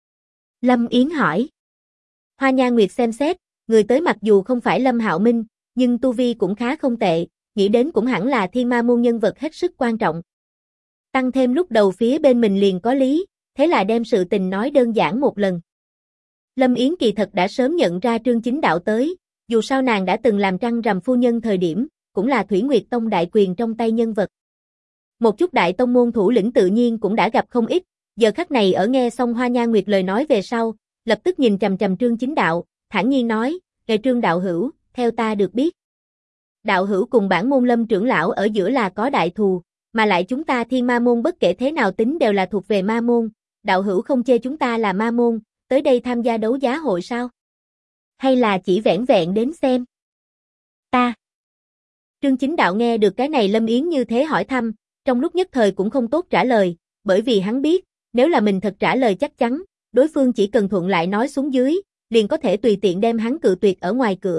Lâm Yến hỏi. Hoa Nha Nguyệt xem xét, người tới mặc dù không phải Lâm Hạo Minh, nhưng tu vi cũng khá không tệ, nghĩ đến cũng hẳn là Thiên Ma môn nhân vật hết sức quan trọng. Tăng thêm lúc đầu phía bên mình liền có lý, thế là đem sự tình nói đơn giản một lần. Lâm Yến kỳ thật đã sớm nhận ra Trương Chính Đạo tới, dù sao nàng đã từng làm trăng rằm phu nhân thời điểm, cũng là Thủy Nguyệt Tông đại quyền trong tay nhân vật. Một chút đại tông môn thủ lĩnh tự nhiên cũng đã gặp không ít, giờ khắc này ở nghe xong Hoa Nha Nguyệt lời nói về sau, lập tức nhìn chằm chằm Trương Chính Đạo, thản nhiên nói, "Kệ Trương đạo hữu, theo ta được biết, đạo hữu cùng bản môn Lâm trưởng lão ở giữa là có đại thù, mà lại chúng ta Thiên Ma môn bất kể thế nào tính đều là thuộc về ma môn, đạo hữu không chê chúng ta là ma môn, tới đây tham gia đấu giá hội sao? Hay là chỉ vẻn vẹn đến xem?" "Ta." Trương Chính Đạo nghe được cái này Lâm Yến như thế hỏi thăm, trong lúc nhất thời cũng không tốt trả lời, bởi vì hắn biết, nếu là mình thật trả lời chắc chắn, đối phương chỉ cần thuận lại nói xuống dưới, liền có thể tùy tiện đem hắn cự tuyệt ở ngoài cửa,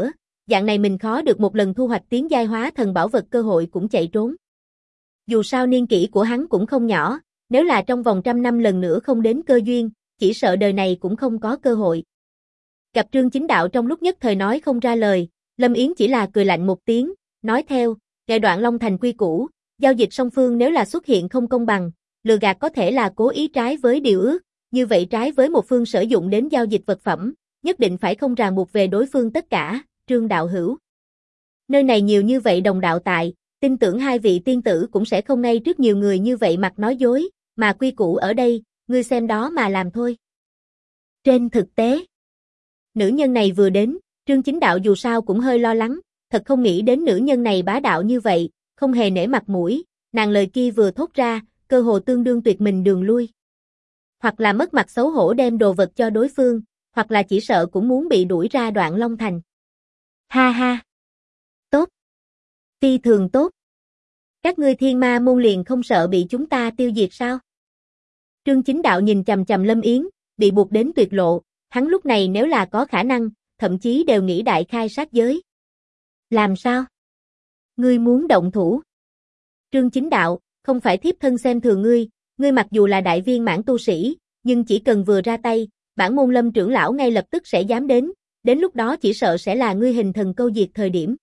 dạng này mình khó được một lần thu hoạch tiến giai hóa thần bảo vật cơ hội cũng chạy trốn. Dù sao niên kỷ của hắn cũng không nhỏ, nếu là trong vòng 100 năm lần nữa không đến cơ duyên, chỉ sợ đời này cũng không có cơ hội. Gặp Trương Chính Đạo trong lúc nhất thời nói không ra lời, Lâm Yến chỉ là cười lạnh một tiếng, nói theo, giai đoạn Long Thành quy củ, giao dịch song phương nếu là xuất hiện không công bằng, lừa gạt có thể là cố ý trái với điều ước, như vậy trái với một phương sử dụng đến giao dịch vật phẩm, nhất định phải không ràng buộc về đối phương tất cả, Trương đạo hữu. Nơi này nhiều như vậy đồng đạo tại, tin tưởng hai vị tiên tử cũng sẽ không ngay trước nhiều người như vậy mặt nói dối, mà quy củ ở đây, ngươi xem đó mà làm thôi. Trên thực tế, nữ nhân này vừa đến, Trương Chính Đạo dù sao cũng hơi lo lắng, thật không nghĩ đến nữ nhân này bá đạo như vậy, không hề nể mặt mũi, nàng lời kia vừa thốt ra, cơ hồ tương đương tuyệt mình đường lui. Hoặc là mất mặt xấu hổ đem đồ vật cho đối phương, hoặc là chỉ sợ cũng muốn bị đuổi ra Đoạn Long Thành. Ha ha! Tốt! Phi thường tốt! Các ngươi Thiên Ma môn liền không sợ bị chúng ta tiêu diệt sao? Trương Chính Đạo nhìn chằm chằm Lâm Yến, bị buộc đến tuyệt lộ, hắn lúc này nếu là có khả năng, thậm chí đều nghĩ đại khai sát giới. Làm sao? Ngươi muốn động thủ? Trương Chính Đạo, không phải thiếp thân xem thường ngươi, ngươi mặc dù là đại viên mãn tu sĩ, nhưng chỉ cần vừa ra tay, bản môn Lâm trưởng lão ngay lập tức sẽ dám đến lúc đó chỉ sợ sẽ là ngươi hình thần câu diệt thời điểm.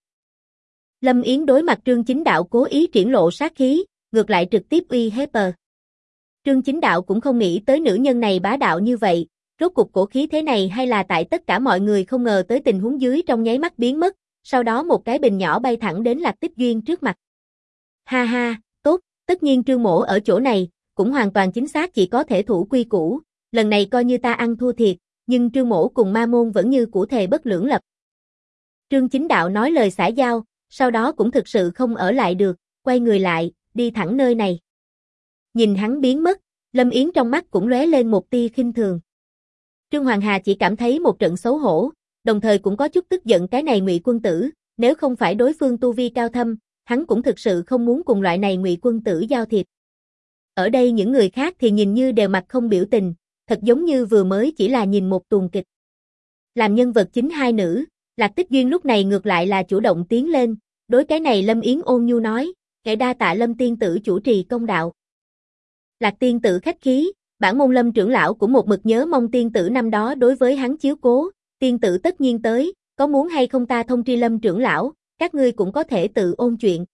Lâm Yến đối mặt Trương Chính Đạo cố ý triển lộ sát khí, ngược lại trực tiếp uy hiếp. Trương Chính Đạo cũng không nghĩ tới nữ nhân này bá đạo như vậy, rốt cục cổ khí thế này hay là tại tất cả mọi người không ngờ tới tình huống dưới trong nháy mắt biến mất, sau đó một cái bình nhỏ bay thẳng đến Lạc Tích Duyên trước mặt. Ha ha, tốt, tất nhiên Trương mỗ ở chỗ này, cũng hoàn toàn chính xác chỉ có thể thủ quy củ, lần này coi như ta ăn thua thiệt, nhưng Trương mỗ cùng ma môn vẫn như cũ thề bất lưỡng lập. Trương Chính Đạo nói lời xã giao, sau đó cũng thực sự không ở lại được, quay người lại, đi thẳng nơi này. Nhìn hắn biến mất, Lâm Yến trong mắt cũng lóe lên một tia khinh thường. Trương Hoàng Hà chỉ cảm thấy một trận xấu hổ, đồng thời cũng có chút tức giận cái này Ngụy quân tử, nếu không phải đối phương tu vi cao thâm, hắn cũng thực sự không muốn cùng loại này Ngụy quân tử giao thiệp. Ở đây những người khác thì nhìn như đều mặt không biểu tình, thật giống như vừa mới chỉ là nhìn một tuồng kịch. Làm nhân vật chính hai nữ, Lạc Tích Duyên lúc này ngược lại là chủ động tiến lên, đối cái này Lâm Yến ôn nhu nói, kẻ đa tạ Lâm tiên tử chủ trì công đạo. Lạc tiên tử khách khí, bản môn Lâm trưởng lão cũng một mực nhớ mong tiên tử năm đó đối với hắn chiếu cố, tiên tử tất nhiên tới, có muốn hay không ta thông tri Lâm trưởng lão, các ngươi cũng có thể tự ôn chuyện.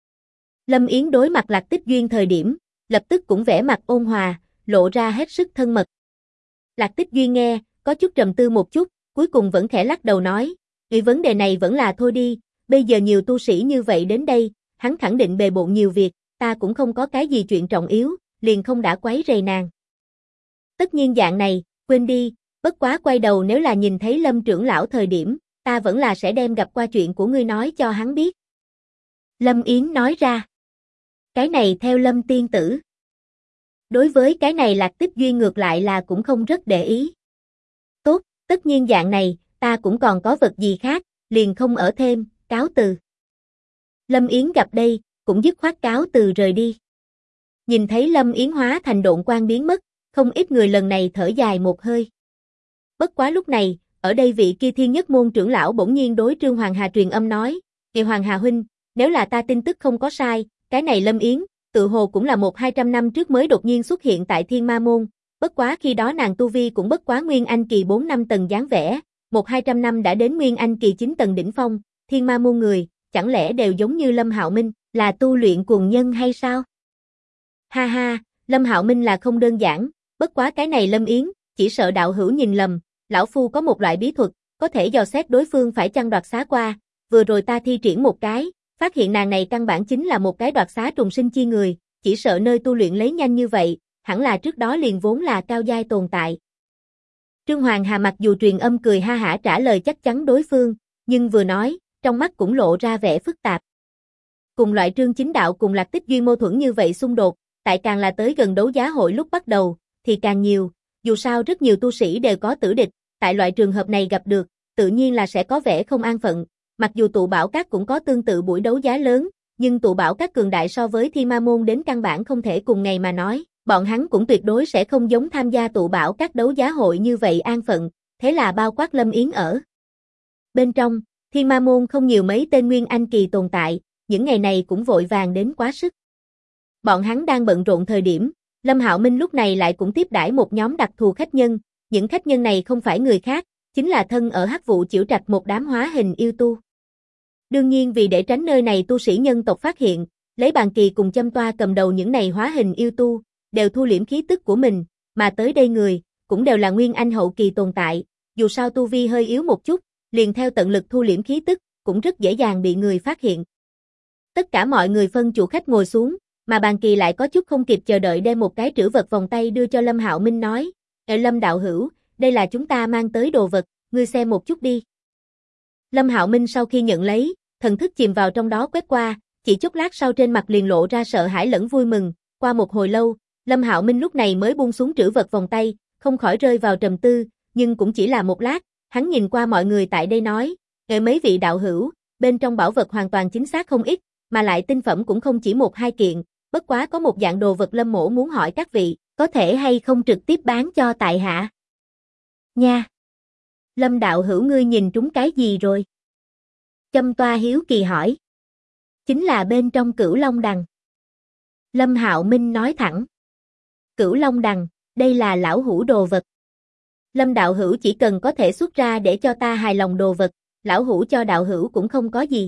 Lâm Yến đối mặt Lạc Tích Duyên thời điểm, lập tức cũng vẻ mặt ôn hòa, lộ ra hết sức thân mật. Lạc Tích Duyên nghe, có chút trầm tư một chút, cuối cùng vẫn khẽ lắc đầu nói, vì vấn đề này vẫn là thôi đi, bây giờ nhiều tu sĩ như vậy đến đây, hắn khẳng định bề bộn nhiều việc, ta cũng không có cái gì chuyện trọng yếu, liền không đã quấy rầy nàng. Tất nhiên dạng này, quên đi, bất quá quay đầu nếu là nhìn thấy Lâm trưởng lão thời điểm, ta vẫn là sẽ đem gặp qua chuyện của ngươi nói cho hắn biết. Lâm Yến nói ra. Cái này theo Lâm tiên tử. Đối với cái này Lạc Tích Duyên ngược lại là cũng không rất để ý. Tốt, tất nhiên dạng này, ta cũng còn có vật gì khác, liền không ở thêm, cáo từ. Lâm Yến gặp đây, cũng dứt khoát cáo từ rời đi. Nhìn thấy Lâm Yến hóa thành độn quang biến mất, không ít người lần này thở dài một hơi. Bất quá lúc này, ở đây vị kia Thiên Nhất môn trưởng lão bỗng nhiên đối Trương Hoàng Hà truyền âm nói, "Kìa Hoàng Hà huynh, nếu là ta tin tức không có sai, cái này Lâm Yến, tự hồ cũng là 100-200 năm trước mới đột nhiên xuất hiện tại Thiên Ma môn, bất quá khi đó nàng tu vi cũng bất quá Nguyên Anh kỳ 4-5 tầng dáng vẻ, 100-200 năm đã đến Nguyên Anh kỳ 9 tầng đỉnh phong, Thiên Ma môn người, chẳng lẽ đều giống như Lâm Hạo Minh, là tu luyện cuồng nhân hay sao?" Ha ha, Lâm Hạo Minh là không đơn giản, bất quá cái này Lâm Yến, chỉ sợ đạo hữu nhìn lầm, lão phu có một loại bí thuật, có thể dò xét đối phương phải chăng đoạt xá qua, vừa rồi ta thi triển một cái, phát hiện nàng này căn bản chính là một cái đoạt xá trùng sinh chi người, chỉ sợ nơi tu luyện lấy nhanh như vậy, hẳn là trước đó liền vốn là cao giai tồn tại. Trương Hoàng Hà mặc dù truyền âm cười ha hả trả lời chắc chắn đối phương, nhưng vừa nói, trong mắt cũng lộ ra vẻ phức tạp. Cùng loại Trương Chính Đạo cùng Lạc Tích Duyên mâu thuẫn như vậy xung đột, tại càng là tới gần đấu giá hội lúc bắt đầu, thì càng nhiều, dù sao rất nhiều tu sĩ đều có tử địch, tại loại trường hợp này gặp được, tự nhiên là sẽ có vẻ không an phận, mặc dù tụ bảo các cũng có tương tự buổi đấu giá lớn, nhưng tụ bảo các cường đại so với Thiên Ma môn đến căn bản không thể cùng ngày mà nói, bọn hắn cũng tuyệt đối sẽ không giống tham gia tụ bảo các đấu giá hội như vậy an phận, thế là bao quát Lâm Yến ở bên trong, Thiên Ma Môn không nhiều mấy tên Nguyên Anh kỳ tồn tại, những ngày này cũng vội vàng đến quá sức. Bọn hắn đang bận rộn thời điểm, Lâm Hạo Minh lúc này lại cũng tiếp đãi một nhóm đặc thù khách nhân, những khách nhân này không phải người khác, chính là thân ở Hắc Vụ Chiểu Trạch một đám hóa hình yêu tu. Đương nhiên vì để tránh nơi này tu sĩ nhân tộc phát hiện, lấy Bàn Kỳ cùng Châm Toa cầm đầu những này hóa hình yêu tu, đều thu liễm khí tức của mình, mà tới đây người, cũng đều là Nguyên Anh hậu kỳ tồn tại, dù sao tu vi hơi yếu một chút, liền theo tận lực thu liễm khí tức, cũng rất dễ dàng bị người phát hiện. Tất cả mọi người phân chủ khách ngồi xuống, mà Bàn Kỳ lại có chút không kịp chờ đợi đem một cái trữ vật vòng tay đưa cho Lâm Hạo Minh nói, Lâm đạo hữu, đây là chúng ta mang tới đồ vật, ngươi xem một chút đi. Lâm Hạo Minh sau khi nhận lấy, thần thức chìm vào trong đó quét qua, chỉ chốc lát sau trên mặt liền lộ ra sợ hãi lẫn vui mừng, qua một hồi lâu, Lâm Hạo Minh lúc này mới buông xuống trữ vật vòng tay, không khỏi rơi vào trầm tư, nhưng cũng chỉ là một lát, hắn nhìn qua mọi người tại đây nói, mấy vị đạo hữu, bên trong bảo vật hoàn toàn chính xác không ít, mà lại tinh phẩm cũng không chỉ một hai kiện, bất quá có một dạng đồ vật Lâm mỗ muốn hỏi các vị, có thể hay không trực tiếp bán cho tại hạ? Nha! Lâm đạo hữu ngươi nhìn trúng cái gì rồi? Châm Toa hiếu kỳ hỏi. Chính là bên trong Cửu Long Đằng. Lâm Hạo Minh nói thẳng. Cửu Long Đằng, đây là lão hữu đồ vật. Lâm đạo hữu chỉ cần có thể xuất ra để cho ta hài lòng đồ vật, lão hữu cho đạo hữu cũng không có gì.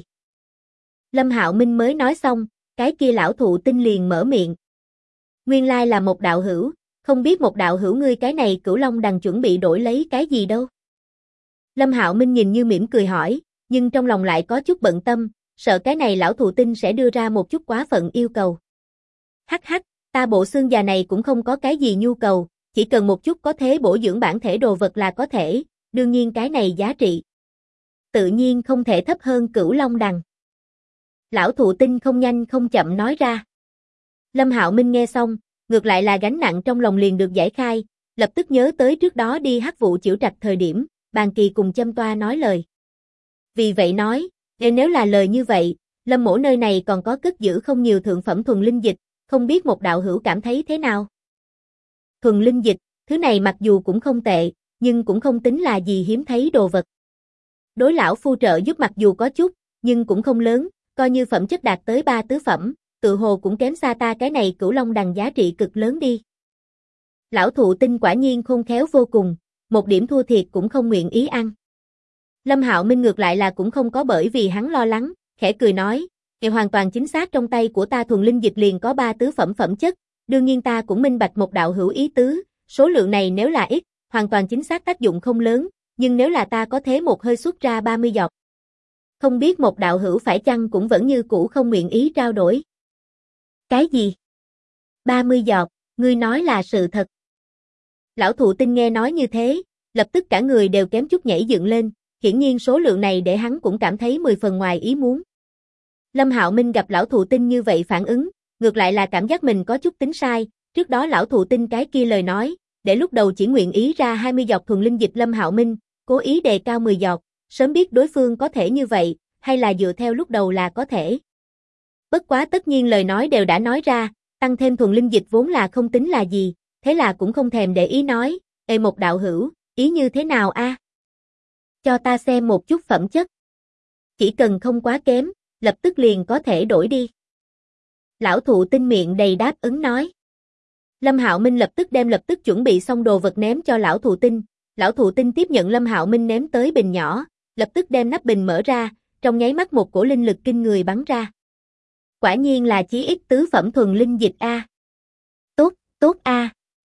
Lâm Hạo Minh mới nói xong, cái kia lão thụ tinh liền mở miệng. Nguyên lai là một đạo hữu, không biết một đạo hữu ngươi cái này Cửu Long Đằng chuẩn bị đổi lấy cái gì đâu. Lâm Hạo Minh nhìn như mỉm cười hỏi, nhưng trong lòng lại có chút bận tâm, sợ cái này lão thụ tinh sẽ đưa ra một chút quá phận yêu cầu. Hắc hắc, ta bộ xương già này cũng không có cái gì nhu cầu, chỉ cần một chút có thế bổ dưỡng bản thể đồ vật là có thể, đương nhiên cái này giá trị tự nhiên không thể thấp hơn Cửu Long Đằng. Lão thụ tinh không nhanh không chậm nói ra. Lâm Hạo Minh nghe xong, ngược lại là gánh nặng trong lòng liền được giải khai, lập tức nhớ tới trước đó đi Hắc Vụ Chiểu Trạch thời điểm, Bàn Kỳ cùng Châm Toa nói lời. Vì vậy nói, nếu là lời như vậy, Lâm mỗ nơi này còn có cất giữ không nhiều thượng phẩm thuần linh dịch, không biết một đạo hữu cảm thấy thế nào? Thuần linh dịch, thứ này mặc dù cũng không tệ, nhưng cũng không tính là gì hiếm thấy đồ vật. Đối lão phu trợ giúp mặc dù có chút, nhưng cũng không lớn, coi như phẩm chất đạt tới 3 tứ phẩm, tự hồ cũng kém xa ta cái này Cửu Long Đằng giá trị cực lớn đi. Lão thụ tinh quả nhiên khôn khéo vô cùng, một điểm thua thiệt cũng không nguyện ý ăn. Lâm Hạo Minh ngược lại là cũng không có bởi vì hắn lo lắng, khẽ cười nói, hoàn toàn chính xác trong tay của ta thuần linh dịch liền có 3 tứ phẩm phẩm chất, đương nhiên ta cũng minh bạch một đạo hữu ý tứ, số lượng này nếu là ít, hoàn toàn chính xác tác dụng không lớn, nhưng nếu là ta có thế một hơi xuất ra 30 giọt. Không biết một đạo hữu phải chăng cũng vẫn như cũ không nguyện ý trao đổi. Cái gì? 30 giọt, ngươi nói là sự thật. Lão thụ tinh nghe nói như thế, lập tức cả người đều kém chút nhảy dựng lên, hiển nhiên số lượng này để hắn cũng cảm thấy 10 phần ngoài ý muốn. Lâm Hạo Minh gặp lão thụ tinh như vậy phản ứng, ngược lại là cảm giác mình có chút tính sai, trước đó lão thụ tinh cái kia lời nói, để lúc đầu chỉ nguyện ý ra 20 giọt thuần linh dịch Lâm Hạo Minh, cố ý đề cao 10 giọt, sớm biết đối phương có thể như vậy, hay là dựa theo lúc đầu là có thể. Bất quá tất nhiên lời nói đều đã nói ra, tăng thêm thuần linh dịch vốn là không tính là gì, thế là cũng không thèm để ý nói, một đạo hữu, ý như thế nào a? Cho ta xem một chút phẩm chất. Chỉ cần không quá kém, lập tức liền có thể đổi đi. Lão thụ tinh miệng đầy đáp ứng nói. Lâm Hạo Minh lập tức chuẩn bị xong đồ vật ném cho lão thụ tinh. Lão thụ tinh tiếp nhận Lâm Hạo Minh ném tới bình nhỏ, lập tức đem nắp bình mở ra, trong nháy mắt một cổ linh lực kinh người bắn ra. Quả nhiên là chí ít tứ phẩm thuần linh dịch a. Tốt, tốt a.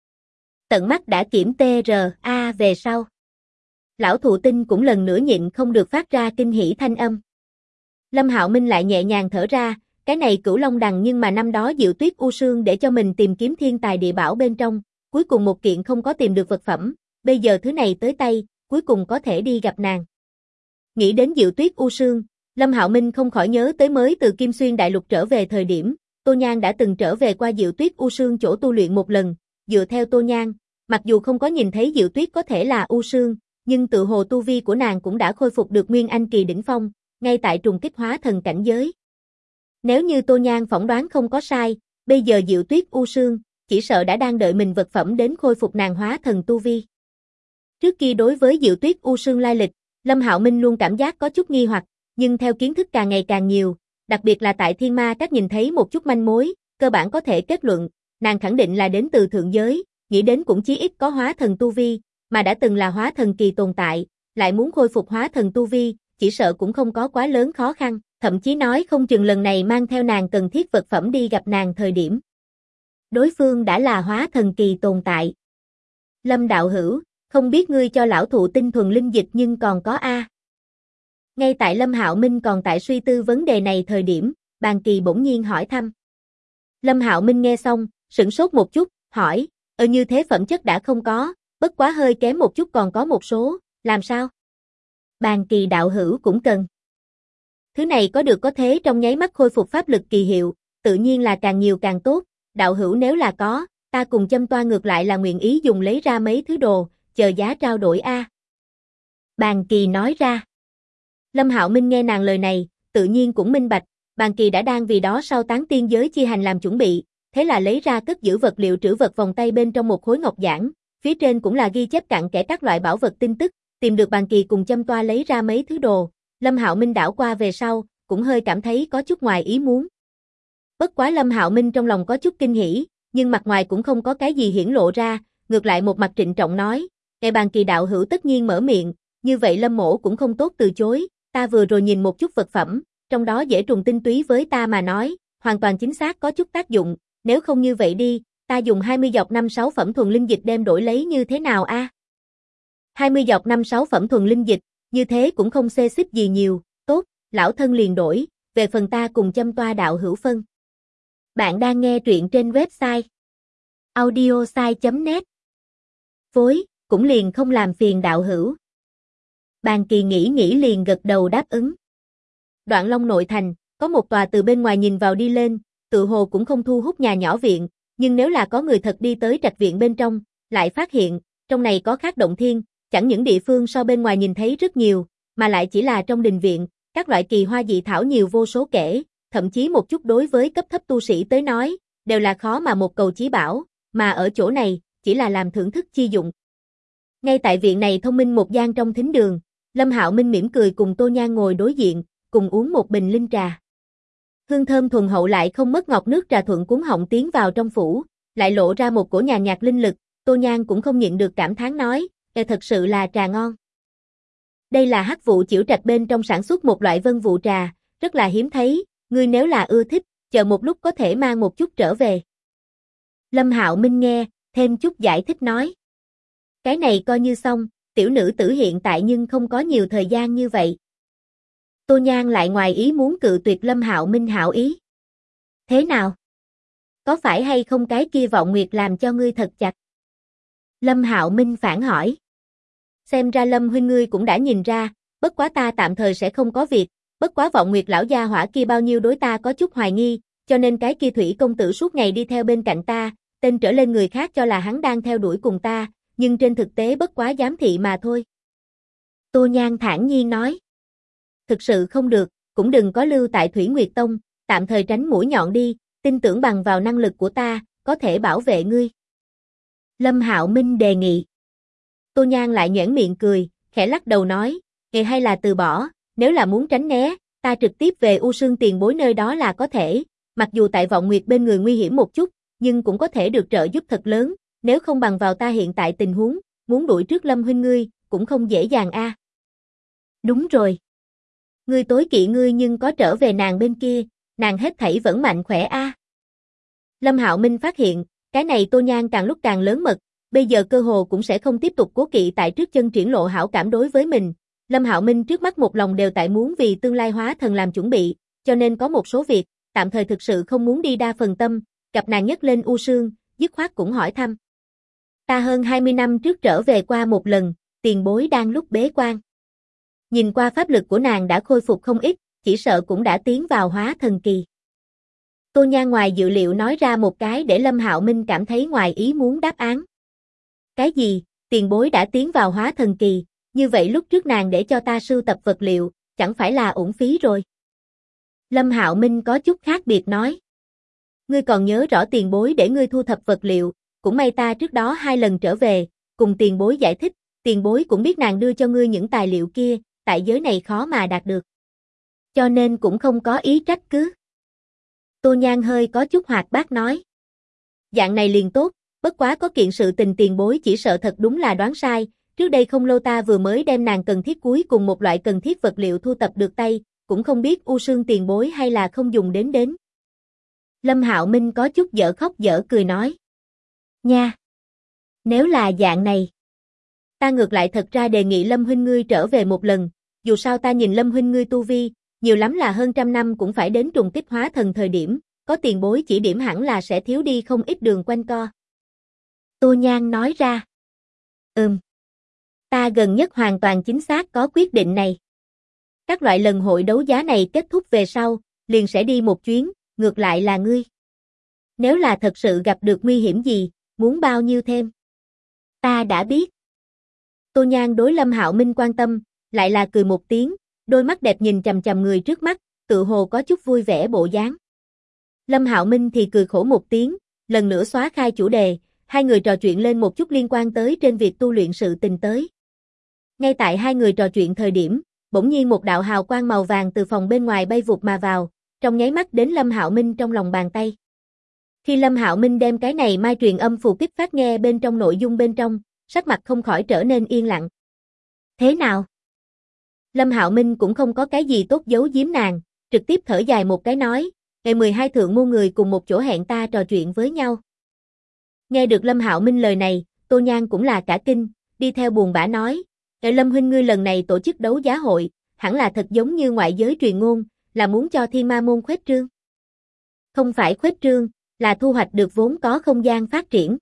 Tận mắt đã kiểm TRA về sau. Lão thụ tinh cũng lần nữa nhịn không được phát ra kinh hỉ thanh âm. Lâm Hạo Minh lại nhẹ nhàng thở ra, cái này Cửu Long Đằng nhưng mà năm đó Diệu Tuyết U Sương để cho mình tìm kiếm thiên tài địa bảo bên trong, cuối cùng một kiện không có tìm được vật phẩm, bây giờ thứ này tới tay, cuối cùng có thể đi gặp nàng. Nghĩ đến Diệu Tuyết U Sương, Lâm Hạo Minh không khỏi nhớ tới mới từ Kim Xuyên Đại Lục trở về thời điểm, Tô Nhan đã từng trở về qua Diệu Tuyết U Sương chỗ tu luyện một lần, dựa theo Tô Nhan, mặc dù không có nhìn thấy Diệu Tuyết có thể là U Sương, nhưng tự hồ tu vi của nàng cũng đã khôi phục được Nguyên Anh kỳ đỉnh phong, ngay tại trùng kích hóa thần cảnh giới. Nếu như Tô Nhan phỏng đoán không có sai, bây giờ Diệu Tuyết U Sương, chỉ sợ đã đang đợi mình vật phẩm đến khôi phục nàng hóa thần tu vi. Trước kia đối với Diệu Tuyết U Sương lai lịch, Lâm Hạo Minh luôn cảm giác có chút nghi hoặc, nhưng theo kiến thức càng ngày càng nhiều, đặc biệt là tại Thiên Ma Các nhìn thấy một chút manh mối, cơ bản có thể kết luận, nàng khẳng định là đến từ thượng giới, nghĩ đến cũng chí ít có hóa thần tu vi, mà đã từng là hóa thần kỳ tồn tại, lại muốn khôi phục hóa thần tu vi, chỉ sợ cũng không có quá lớn khó khăn, thậm chí nói không chừng lần này mang theo nàng cần thiết vật phẩm đi gặp nàng thời điểm. Đối phương đã là hóa thần kỳ tồn tại. Lâm đạo hữu, không biết ngươi cho lão thụ tinh thuần linh dịch nhưng còn có a. Ngay tại Lâm Hạo Minh còn tại suy tư vấn đề này thời điểm, Bàn Kỳ bỗng nhiên hỏi thăm. Lâm Hạo Minh nghe xong, sửng sốt một chút, hỏi, như thế phẩm chất đã không có, bất quá hơi kém một chút còn có một số, làm sao? Bàn Kỳ đạo hữu cũng cần. Thứ này có được có thế trong nháy mắt khôi phục pháp lực kỳ hiệu, tự nhiên là càng nhiều càng tốt, đạo hữu nếu là có, ta cùng Châm Toa ngược lại là nguyện ý dùng lấy ra mấy thứ đồ, chờ giá trao đổi a. Bàn Kỳ nói ra. Lâm Hạo Minh nghe nàng lời này, tự nhiên cũng minh bạch, Bàn Kỳ đã đang vì đó sau tán tiên giới chi hành làm chuẩn bị, thế là lấy ra cất giữ vật liệu trữ vật vòng tay bên trong một khối ngọc giản, phía trên cũng là ghi chép cặn kẽ các loại bảo vật tin tức, tìm được Bàn Kỳ cùng Châm Toa lấy ra mấy thứ đồ, Lâm Hạo Minh đảo qua về sau, cũng hơi cảm thấy có chút ngoài ý muốn. Bất quá Lâm Hạo Minh trong lòng có chút kinh hỉ, nhưng mặt ngoài cũng không có cái gì hiển lộ ra, ngược lại một mặt trịnh trọng nói, "Ngài Bàn Kỳ đạo hữu tất nhiên mở miệng, như vậy Lâm mỗ cũng không tốt từ chối, ta vừa rồi nhìn một chút vật phẩm, trong đó dễ trùng tinh túy với ta mà nói, hoàn toàn chính xác có chút tác dụng, nếu không như vậy đi, ta dùng 20 giọt 5-6 phẩm thuần linh dịch đem đổi lấy như thế nào a?" 20 giọt 5-6 phẩm thuần linh dịch, như thế cũng không xê xích gì nhiều, tốt, lão thân liền đổi, về phần ta cùng Châm Toa đạo hữu phân. Bạn đang nghe truyện trên website audiosai.net. Phối, cũng liền không làm phiền đạo hữu. Bàn Kỳ nghĩ liền gật đầu đáp ứng. Đoạn Long nội thành, có một tòa từ bên ngoài nhìn vào đi lên, tự hồ cũng không thu hút nhà nhỏ viện, nhưng nếu là có người thật đi tới trạch viện bên trong, lại phát hiện, trong này có khác động thiên, chẳng những địa phương so bên ngoài nhìn thấy rất nhiều, mà lại chỉ là trong đình viện, các loại kỳ hoa dị thảo nhiều vô số kể, thậm chí một chút đối với cấp thấp tu sĩ tới nói, đều là khó mà một cầu chí bảo, mà ở chỗ này, chỉ là làm thưởng thức chi dụng. Ngay tại viện này thông minh một gian trong thính đường, Lâm Hạo Minh mỉm cười cùng Tô Nhan ngồi đối diện, cùng uống một bình linh trà. Hương thơm thuần hậu lại không mất ngọt nước trà thuận cuốn họng tiến vào trong phủ, lại lộ ra một cổ nhàn nhạt linh lực, Tô Nhan cũng không nhịn được cảm thán nói, thật sự là trà ngon. Đây là Hắc Vụ Chiểu Trạch bên trong sản xuất một loại vân vụ trà, rất là hiếm thấy, ngươi nếu là ưa thích, chờ một lúc có thể mang một chút trở về. Lâm Hạo Minh nghe, thêm chút giải thích nói. Cái này coi như xong, tiểu nữ tử hiện tại nhưng không có nhiều thời gian như vậy. Tô Nhan lại ngoài ý muốn cự tuyệt Lâm Hạo Minh hảo ý. Thế nào? Có phải hay không cái kia Vọng Nguyệt làm cho ngươi thật chặt? Lâm Hạo Minh phản hỏi. Xem ra Lâm huynh ngươi cũng đã nhìn ra, bất quá ta tạm thời sẽ không có việc, bất quá Vọng Nguyệt lão gia hỏa kia bao nhiêu đối ta có chút hoài nghi, cho nên cái kia Thủy công tử suốt ngày đi theo bên cạnh ta, tên trở lên người khác cho là hắn đang theo đuổi cùng ta, nhưng trên thực tế bất quá giám thị mà thôi. Tô Nhan thản nhiên nói. Thực sự không được, cũng đừng có lưu tại Thủy Nguyệt Tông, tạm thời tránh mũi nhọn đi, tin tưởng bằng vào năng lực của ta, có thể bảo vệ ngươi. Lâm Hạo Minh đề nghị. Tô Nhan lại nhoẻn miệng cười, khẽ lắc đầu nói, hay là từ bỏ, nếu là muốn tránh né, ta trực tiếp về U Sương tiền bối nơi đó là có thể, mặc dù tại Vọng Nguyệt bên người nguy hiểm một chút, nhưng cũng có thể được trợ giúp thật lớn, nếu không bằng vào ta hiện tại tình huống, muốn đuổi trước Lâm huynh ngươi, cũng không dễ dàng a. Đúng rồi. Ngươi tối kỵ ngươi nhưng có trở về nàng bên kia, nàng hết thảy vẫn mạnh khỏe a. Lâm Hạo Minh phát hiện, cái này Tô Nhan càng lúc càng lớn mật, bây giờ cơ hồ cũng sẽ không tiếp tục cố kỵ tại trước chân triển lộ hảo cảm đối với mình. Lâm Hạo Minh trước mắt một lòng đều tại muốn vì tương lai hóa thần làm chuẩn bị, cho nên có một số việc, tạm thời thực sự không muốn đi đa phần tâm, gặp nàng nhấc lên U Sương, dứt khoát cũng hỏi thăm. Ta hơn 20 năm trước trở về qua một lần, tiền bối đang lúc bế quan. Nhìn qua pháp lực của nàng đã khôi phục không ít, chỉ sợ cũng đã tiến vào hóa thần kỳ. Tô Nhan ngoài dự liệu nói ra một cái để Lâm Hạo Minh cảm thấy ngoài ý muốn đáp án. Cái gì, tiền bối đã tiến vào hóa thần kỳ, như vậy lúc trước nàng để cho ta sưu tập vật liệu, chẳng phải là uổng phí rồi. Lâm Hạo Minh có chút khác biệt nói. Ngươi còn nhớ rõ tiền bối để ngươi thu thập vật liệu, cũng may ta trước đó 2 lần trở về, cùng tiền bối giải thích, tiền bối cũng biết nàng đưa cho ngươi những tài liệu kia, tại giới này khó mà đạt được. Cho nên cũng không có ý trách cứ. Tô Nhan hơi có chút hoạt bát nói. Dạng này liền tốt, bất quá có kiện sự tình tiền bối chỉ sợ thật đúng là đoán sai, trước đây không lâu ta vừa mới đem nàng cần thiết cuối cùng một loại cần thiết vật liệu thu tập được tay, cũng không biết U Sương tiền bối hay là không dùng đến. Lâm Hạo Minh có chút dở khóc dở cười nói. Nha! Nếu là dạng này, ta ngược lại thật ra đề nghị Lâm huynh ngươi trở về một lần, dù sao ta nhìn Lâm huynh ngươi tu vi, nhiều lắm là hơn trăm năm cũng phải đến trùng kích hóa thần thời điểm, có tiền bối chỉ điểm hẳn là sẽ thiếu đi không ít đường quanh co. Tô Nhan nói ra. Ta gần nhất hoàn toàn chính xác có quyết định này. Các loại lần hội đấu giá này kết thúc về sau, liền sẽ đi một chuyến, ngược lại là ngươi. Nếu là thật sự gặp được nguy hiểm gì, muốn bao nhiêu thêm? Ta đã biết. Tô Nhan đối Lâm Hạo Minh quan tâm, lại là cười một tiếng, đôi mắt đẹp nhìn chằm chằm người trước mắt, tự hồ có chút vui vẻ bộ dáng. Lâm Hạo Minh thì cười khổ một tiếng, lần nữa xóa khai chủ đề, hai người trò chuyện lên một chút liên quan tới trên việc tu luyện sự tình tới. Ngay tại hai người trò chuyện thời điểm, bỗng nhiên một đạo hào quang màu vàng từ phòng bên ngoài bay vụt mà vào, trong nháy mắt đến Lâm Hạo Minh trong lòng bàn tay. Khi Lâm Hạo Minh đem cái này mai truyền âm phù kích phát nghe bên trong nội dung bên trong, sắc mặt không khỏi trở nên yên lặng. Thế nào? Lâm Hạo Minh cũng không có cái gì tốt giấu giếm nàng, trực tiếp thở dài một cái nói, ngày 12 thượng môn người cùng một chỗ hẹn ta trò chuyện với nhau. Nghe được Lâm Hạo Minh lời này, Tô Nhan cũng là cả kinh, đi theo buồn bã nói, Lâm huynh ngươi lần này tổ chức đấu giá hội, hẳn là thật giống như ngoại giới truyền ngôn, là muốn cho Thiên Ma môn khuếch trương. Không phải khuếch trương, là thu hoạch được vốn có không gian phát triển.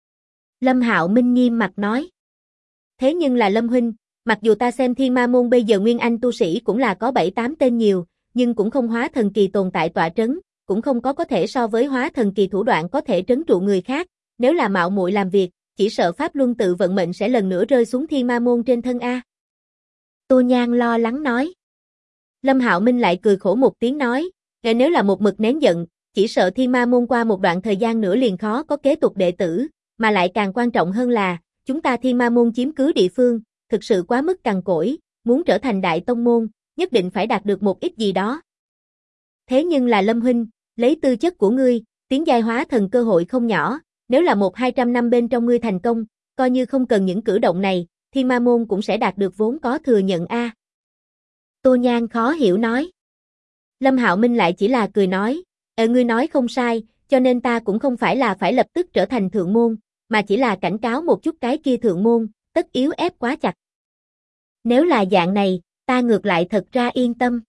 Lâm Hạo Minh nghiêm mặt nói. Thế nhưng là Lâm huynh, mặc dù ta xem Thiên Ma môn bây giờ nguyên anh tu sĩ cũng là có 7-8 tên nhiều, nhưng cũng không hóa thần kỳ tồn tại tọa trấn, cũng không có thể so với hóa thần kỳ thủ đoạn có thể trấn trụ người khác, nếu là mạo muội làm việc, chỉ sợ pháp luân tự vận mệnh sẽ lần nữa rơi xuống Thiên Ma môn trên thân a. Tô Nhan lo lắng nói. Lâm Hạo Minh lại cười khổ một tiếng nói, nếu là một mực nén giận, chỉ sợ Thiên Ma môn qua một đoạn thời gian nữa liền khó có kế tục đệ tử, mà lại càng quan trọng hơn là, chúng ta Thiên Ma môn chiếm cứ địa phương, thực sự quá mức cằn cỗi, muốn trở thành đại tông môn, nhất định phải đạt được một ít gì đó. Thế nhưng là Lâm huynh, lấy tư chất của ngươi, tiến giai hóa thần cơ hội không nhỏ, nếu là 100-200 năm bên trong ngươi thành công, coi như không cần những cử động này, Thiên Ma môn cũng sẽ đạt được vốn có thừa nhận a. Tô Nhan khó hiểu nói. Lâm Hạo Minh lại chỉ là cười nói, ngươi nói không sai, cho nên ta cũng không phải là phải lập tức trở thành thượng môn, mà chỉ là cảnh cáo một chút cái kia thượng môn, tất yếu ép quá chặt. Nếu là dạng này, ta ngược lại thật ra yên tâm.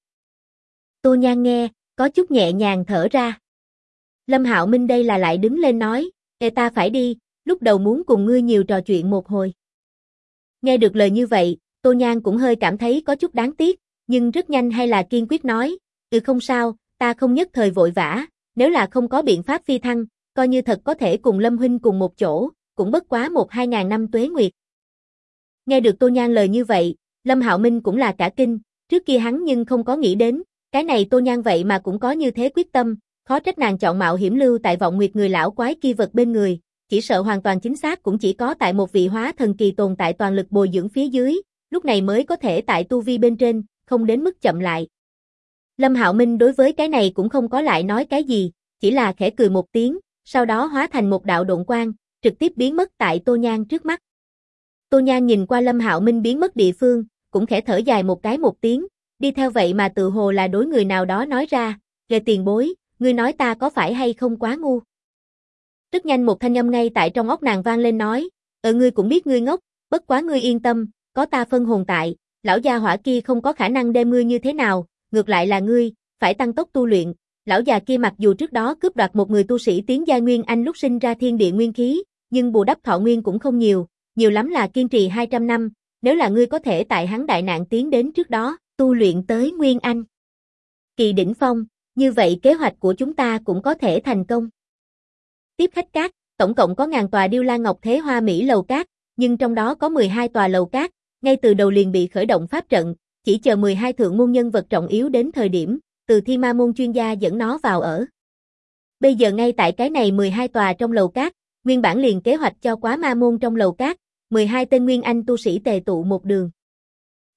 Tô Nhan nghe, có chút nhẹ nhàng thở ra. Lâm Hạo Minh đây là lại đứng lên nói, ta phải đi, lúc đầu muốn cùng ngươi nhiều trò chuyện một hồi. Nghe được lời như vậy, Tô Nhan cũng hơi cảm thấy có chút đáng tiếc, nhưng rất nhanh hay là kiên quyết nói, không sao, ta không nhất thời vội vã, nếu là không có biện pháp phi thăng, coi như thật có thể cùng Lâm huynh cùng một chỗ, cũng bất quá 1-2 ngàn năm tuế nguyệt. Nghe được Tô Nhan lời như vậy, Lâm Hạo Minh cũng là cả kinh, trước kia hắn nhưng không có nghĩ đến, cái này Tô Nhan vậy mà cũng có như thế quyết tâm, khó trách nàng chọn mạo hiểm lưu tại vọng nguyệt người lão quái kia vật bên người, chỉ sợ hoàn toàn chính xác cũng chỉ có tại một vị hóa thần kỳ tồn tại toàn lực bồi dưỡng phía dưới, lúc này mới có thể tại tu vi bên trên, không đến mức chậm lại. Lâm Hạo Minh đối với cái này cũng không có lại nói cái gì, chỉ là khẽ cười một tiếng, sau đó hóa thành một đạo độn quang, trực tiếp biến mất tại Tô Nhan trước mắt. Tô Nhan nhìn qua Lâm Hạo Minh biến mất địa phương, cũng khẽ thở dài một cái một tiếng, đi theo vậy mà tự hồ là đối người nào đó nói ra, "Về tiền bối, ngươi nói ta có phải hay không quá ngu?" Rất nhanh một thanh âm ngay tại trong óc nàng vang lên nói, ngươi cũng biết ngươi ngốc, bất quá ngươi yên tâm, có ta phân hồn tại, lão gia hỏa kia không có khả năng đem ngươi như thế nào, ngược lại là ngươi, phải tăng tốc tu luyện." Lão già kia mặc dù trước đó cướp đoạt một người tu sĩ tiến giai nguyên anh lúc sinh ra thiên địa nguyên khí, nhưng bù đắp thọ nguyên cũng không nhiều, nhiều lắm là kiên trì 200 năm, nếu là ngươi có thể tại hắn đại nạn tiến đến trước đó, tu luyện tới nguyên anh kỳ đỉnh phong, như vậy kế hoạch của chúng ta cũng có thể thành công. Tiếp khách cát, tổng cộng có ngàn tòa điêu lan ngọc thế hoa mỹ lầu cát, nhưng trong đó có 12 tòa lầu cát, ngay từ đầu liền bị khởi động pháp trận, chỉ chờ 12 thượng môn nhân vật trọng yếu đến thời điểm, từ Thiên Ma môn chuyên gia dẫn nó vào ở. Bây giờ ngay tại cái này 12 tòa trong lầu cát, nguyên bản liền kế hoạch cho Quá Ma môn trong lầu cát, 12 tên nguyên anh tu sĩ tề tụ một đường.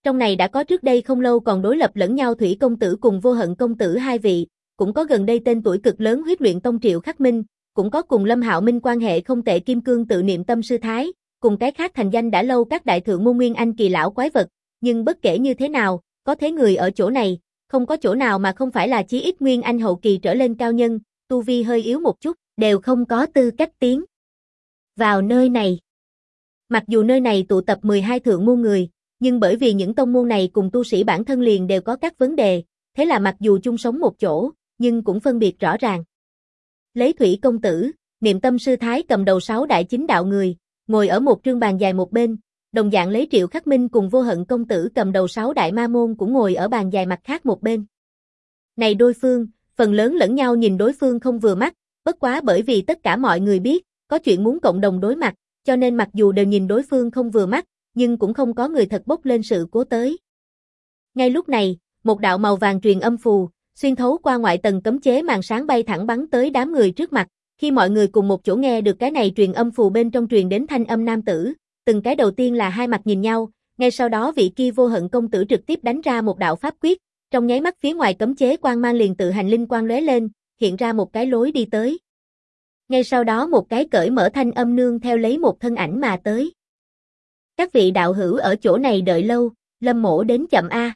Trong này đã có trước đây không lâu còn đối lập lẫn nhau Thủy công tử cùng Vô Hận công tử hai vị, cũng có gần đây tên tuổi cực lớn Huyết Luyện Tông Triệu Khắc Minh, cũng có cùng Lâm Hạo Minh quan hệ không tệ Kim Cương tự Niệm Tâm sư thái, cùng cái khác thành danh đã lâu các đại thượng môn nguyên anh kỳ lão quái vật, nhưng bất kể như thế nào, có thế người ở chỗ này, không có chỗ nào mà không phải là chí ít nguyên anh hậu kỳ trở lên cao nhân, tu vi hơi yếu một chút, đều không có tư cách tiến vào nơi này. Mặc dù nơi này tụ tập 12 thượng môn người, nhưng bởi vì những tông môn này cùng tu sĩ bản thân liền đều có các vấn đề, thế là mặc dù chung sống một chỗ, nhưng cũng phân biệt rõ ràng. Lấy Thủy công tử, Niệm Tâm sư thái cầm đầu 6 đại chính đạo người, ngồi ở một trương bàn dài một bên, đồng dạng lấy Triệu Khắc Minh cùng Vô Hận công tử cầm đầu 6 đại ma môn cũng ngồi ở bàn dài mặt khác một bên. Này đôi phương, phần lớn lẫn nhau nhìn đối phương không vừa mắt, bất quá bởi vì tất cả mọi người biết, có chuyện muốn cộng đồng đối mặt, cho nên mặc dù đều nhìn đối phương không vừa mắt, nhưng cũng không có người thật bốc lên sự cố tới. Ngay lúc này, một đạo màu vàng truyền âm phù, xuyên thấu qua ngoại tầng cấm chế màn sáng bay thẳng bắn tới đám người trước mặt, khi mọi người cùng một chỗ nghe được cái này truyền âm phù bên trong truyền đến thanh âm nam tử, từng cái đầu tiên là hai mặt nhìn nhau, ngay sau đó vị kia Vô Hận công tử trực tiếp đánh ra một đạo pháp quyết, trong nháy mắt phía ngoài cấm chế quang mang liền tự hành linh quang lóe lên, hiện ra một cái lối đi tới. Ngay sau đó một cái cởi mở thanh âm nương theo lấy một thân ảnh mà tới. Các vị đạo hữu ở chỗ này đợi lâu, Lâm mỗ đến chậm a.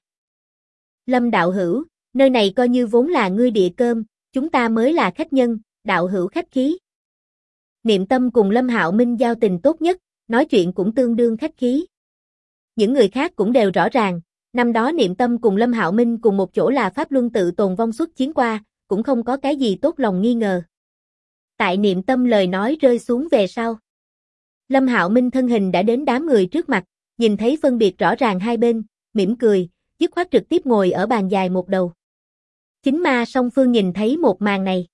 Lâm đạo hữu, nơi này coi như vốn là ngươi địa cơm, chúng ta mới là khách nhân, đạo hữu khách khí. Niệm Tâm cùng Lâm Hạo Minh giao tình tốt nhất, nói chuyện cũng tương đương khách khí. Những người khác cũng đều rõ ràng, năm đó Niệm Tâm cùng Lâm Hạo Minh cùng một chỗ là Pháp Luân tự tồn vong xuất chiến qua, cũng không có cái gì tốt lòng nghi ngờ. Tại Niệm Tâm lời nói rơi xuống về sau, Lâm Hạo Minh thân hình đã đến đám người trước mặt, nhìn thấy phân biệt rõ ràng hai bên, mỉm cười, dứt khoát trực tiếp ngồi ở bàn dài một đầu. Chính ma song phương nhìn thấy một màn này.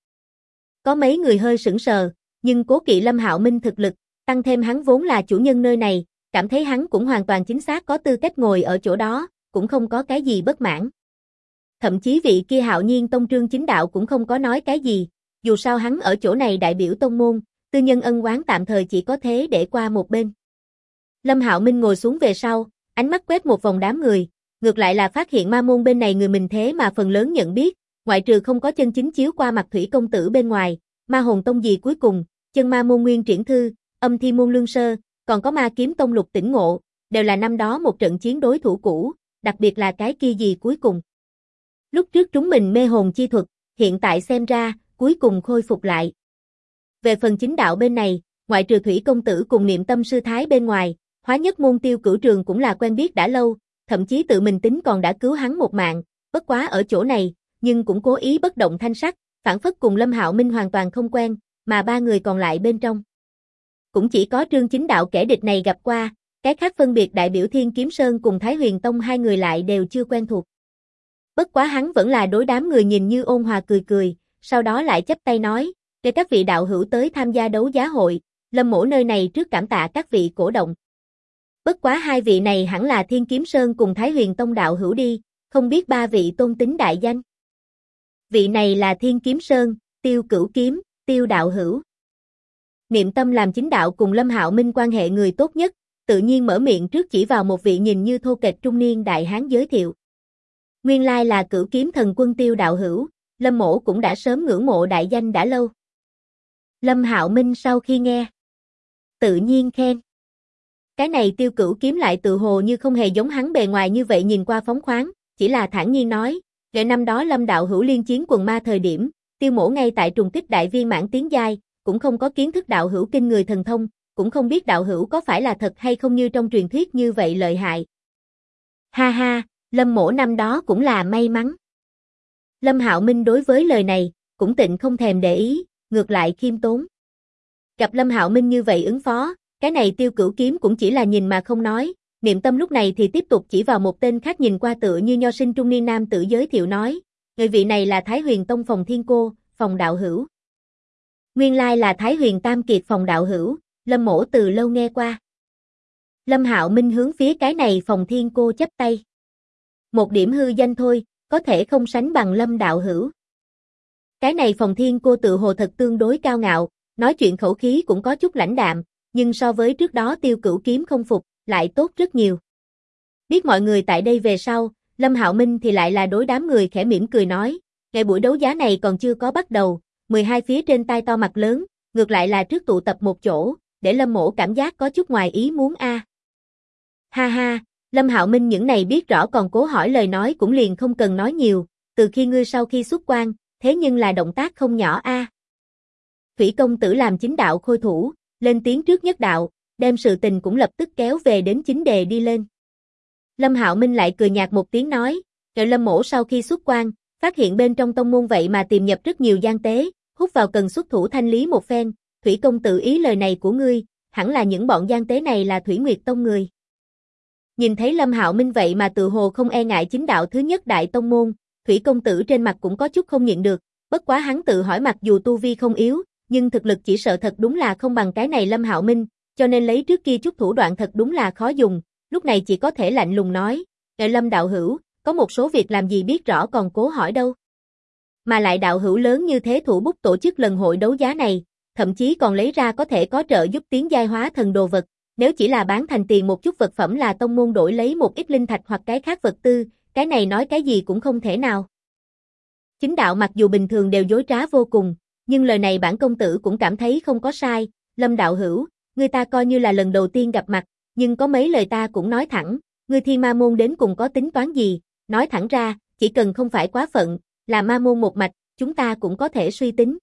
Có mấy người hơi sững sờ, nhưng cố kỵ Lâm Hạo Minh thực lực, tăng thêm hắn vốn là chủ nhân nơi này, cảm thấy hắn cũng hoàn toàn chính xác có tư cách ngồi ở chỗ đó, cũng không có cái gì bất mãn. Thậm chí vị kia Hạo Nhiên tông trương chính đạo cũng không có nói cái gì, dù sao hắn ở chỗ này đại biểu tông môn, tư nhân ân oán tạm thời chỉ có thế để qua một bên. Lâm Hạo Minh ngồi xuống về sau, ánh mắt quét một vòng đám người, ngược lại là phát hiện ma môn bên này người mình thế mà phần lớn nhận biết, ngoại trừ không có chân chính chiếu qua mặt Thủy công tử bên ngoài, Ma Hồn tông gì cuối cùng, Chân Ma môn Nguyên Triển Thư, Âm Thi môn Lương Sơ, còn có Ma Kiếm tông Lục Tỉnh Ngộ, đều là năm đó một trận chiến đối thủ cũ, đặc biệt là cái kia gì cuối cùng. Lúc trước chúng mình mê hồn chi thuật, hiện tại xem ra, cuối cùng khôi phục lại. Về phần chính đạo bên này, ngoại trừ Thủy công tử cùng Niệm Tâm sư thái bên ngoài, Hóa Nhất môn Tiêu Cửu Trường cũng là quen biết đã lâu, thậm chí tự mình tính còn đã cứu hắn một mạng, bất quá ở chỗ này, nhưng cũng cố ý bất động thanh sắc, phản phất cùng Lâm Hạo Minh hoàn toàn không quen, mà ba người còn lại bên trong. Cũng chỉ có Trương chính đạo kẻ địch này gặp qua, cái khác phân biệt đại biểu Thiên Kiếm Sơn cùng Thái Huyền Tông hai người lại đều chưa quen thuộc. Bất quá hắn vẫn là đối đám người nhìn như ôn hòa cười cười, sau đó lại chắp tay nói, để các vị đạo hữu tới tham gia đấu giá hội, Lâm mỗ nơi này trước cảm tạ các vị cổ động. Bất quá hai vị này hẳn là Thiên Kiếm Sơn cùng Thái Huyền Tông đạo hữu đi, không biết ba vị tôn tính đại danh. Vị này là Thiên Kiếm Sơn, Tiêu Cửu Kiếm, Tiêu đạo hữu. Niệm Tâm làm chính đạo cùng Lâm Hạo Minh quan hệ người tốt nhất, tự nhiên mở miệng trước chỉ vào một vị nhìn như thô kệch trung niên đại hán giới thiệu. Nguyên lai là Cửu Kiếm thần quân Tiêu đạo hữu, Lâm mỗ cũng đã sớm ngưỡng mộ đại danh đã lâu. Lâm Hạo Minh sau khi nghe, tự nhiên khen. Cái này Tiêu Cửu Kiếm lại tự hồ như không hề giống hắn bề ngoài như vậy nhìn qua phóng khoáng, chỉ là thản nhiên nói, ngày năm đó Lâm đạo hữu liên chiến quần ma thời điểm, Tiêu mỗ ngay tại trùng kích đại viên mãn tiến giai, cũng không có kiến thức đạo hữu kinh người thần thông, cũng không biết đạo hữu có phải là thật hay không như trong truyền thuyết như vậy lợi hại. Ha ha, Lâm mỗ năm đó cũng là may mắn. Lâm Hạo Minh đối với lời này, cũng tịnh không thèm để ý, ngược lại khiêm tốn. Gặp Lâm Hạo Minh như vậy ứng phó, cái này Tiêu Cửu Kiếm cũng chỉ là nhìn mà không nói, Niệm Tâm lúc này thì tiếp tục chỉ vào một tên khác nhìn qua tựa như nho sinh trung niên nam tử giới thiệu nói, người vị này là Thái Huyền Tông Phòng Thiên Cô, Phòng đạo hữu. Nguyên lai là Thái Huyền Tam Kiệt Phòng đạo hữu, Lâm mỗ từ lâu nghe qua. Lâm Hạo Minh hướng phía cái này Phòng Thiên Cô chắp tay. Một điểm hư danh thôi, có thể không sánh bằng Lâm đạo hữu. Cái này Phòng Thiên Cô tự hồ thật tương đối cao ngạo, nói chuyện khẩu khí cũng có chút lãnh đạm, nhưng so với trước đó Tiêu Cửu Kiếm không phục, lại tốt rất nhiều. Biết mọi người tại đây về sau, Lâm Hạo Minh thì lại là đối đám người khẽ mỉm cười nói, ngày buổi đấu giá này còn chưa có bắt đầu, 12 phía trên tai to mặt lớn, ngược lại là trước tụ tập một chỗ, để Lâm Mỗ cảm giác có chút ngoài ý muốn a. Ha ha, Lâm Hạo Minh những này biết rõ còn cố hỏi lời nói cũng liền không cần nói nhiều, từ khi ngươi sau khi xuất quan, thế nhưng là động tác không nhỏ a. Thủy công tử làm chính đạo khôi thủ, lên tiếng trước nhất đạo, đem sự tình cũng lập tức kéo về đến chính đề đi lên. Lâm Hạo Minh lại cười nhạt một tiếng nói, rồi Lâm Mỗ sau khi xuất quan, phát hiện bên trong tông môn vậy mà tìm nhập rất nhiều gian tế, hút vào cần xuất thủ thanh lý một phen, Thủy công tử ý lời này của ngươi, hẳn là những bọn gian tế này là Thủy Nguyệt Tông người. Nhìn thấy Lâm Hạo Minh vậy mà tự hồ không e ngại chính đạo thứ nhất đại tông môn, Thủy công tử trên mặt cũng có chút không nhịn được, bất quá hắn tự hỏi mặc dù tu vi không yếu, nhưng thực lực chỉ sợ thật đúng là không bằng cái này Lâm Hạo Minh, cho nên lấy trước kia chút thủ đoạn thật đúng là khó dùng, lúc này chỉ có thể lạnh lùng nói, Lâm đạo hữu, có một số việc làm gì biết rõ còn cố hỏi đâu. Mà lại đạo hữu lớn như thế thủ bút tổ chức lần hội đấu giá này, thậm chí còn lấy ra có thể có trợ giúp tiến giai hóa thần đồ vật, nếu chỉ là bán thành tiền một chút vật phẩm là tông môn đổi lấy một ít linh thạch hoặc cái khác vật tư, cái này nói cái gì cũng không thể nào. Chính đạo mặc dù bình thường đều dối trá vô cùng, nhưng lời này bản công tử cũng cảm thấy không có sai, Lâm đạo hữu, người ta coi như là lần đầu tiên gặp mặt, nhưng có mấy lời ta cũng nói thẳng, ngươi Thiên Ma môn đến cùng có tính toán gì, nói thẳng ra, chỉ cần không phải quá phận, là ma môn một mạch, chúng ta cũng có thể suy tính.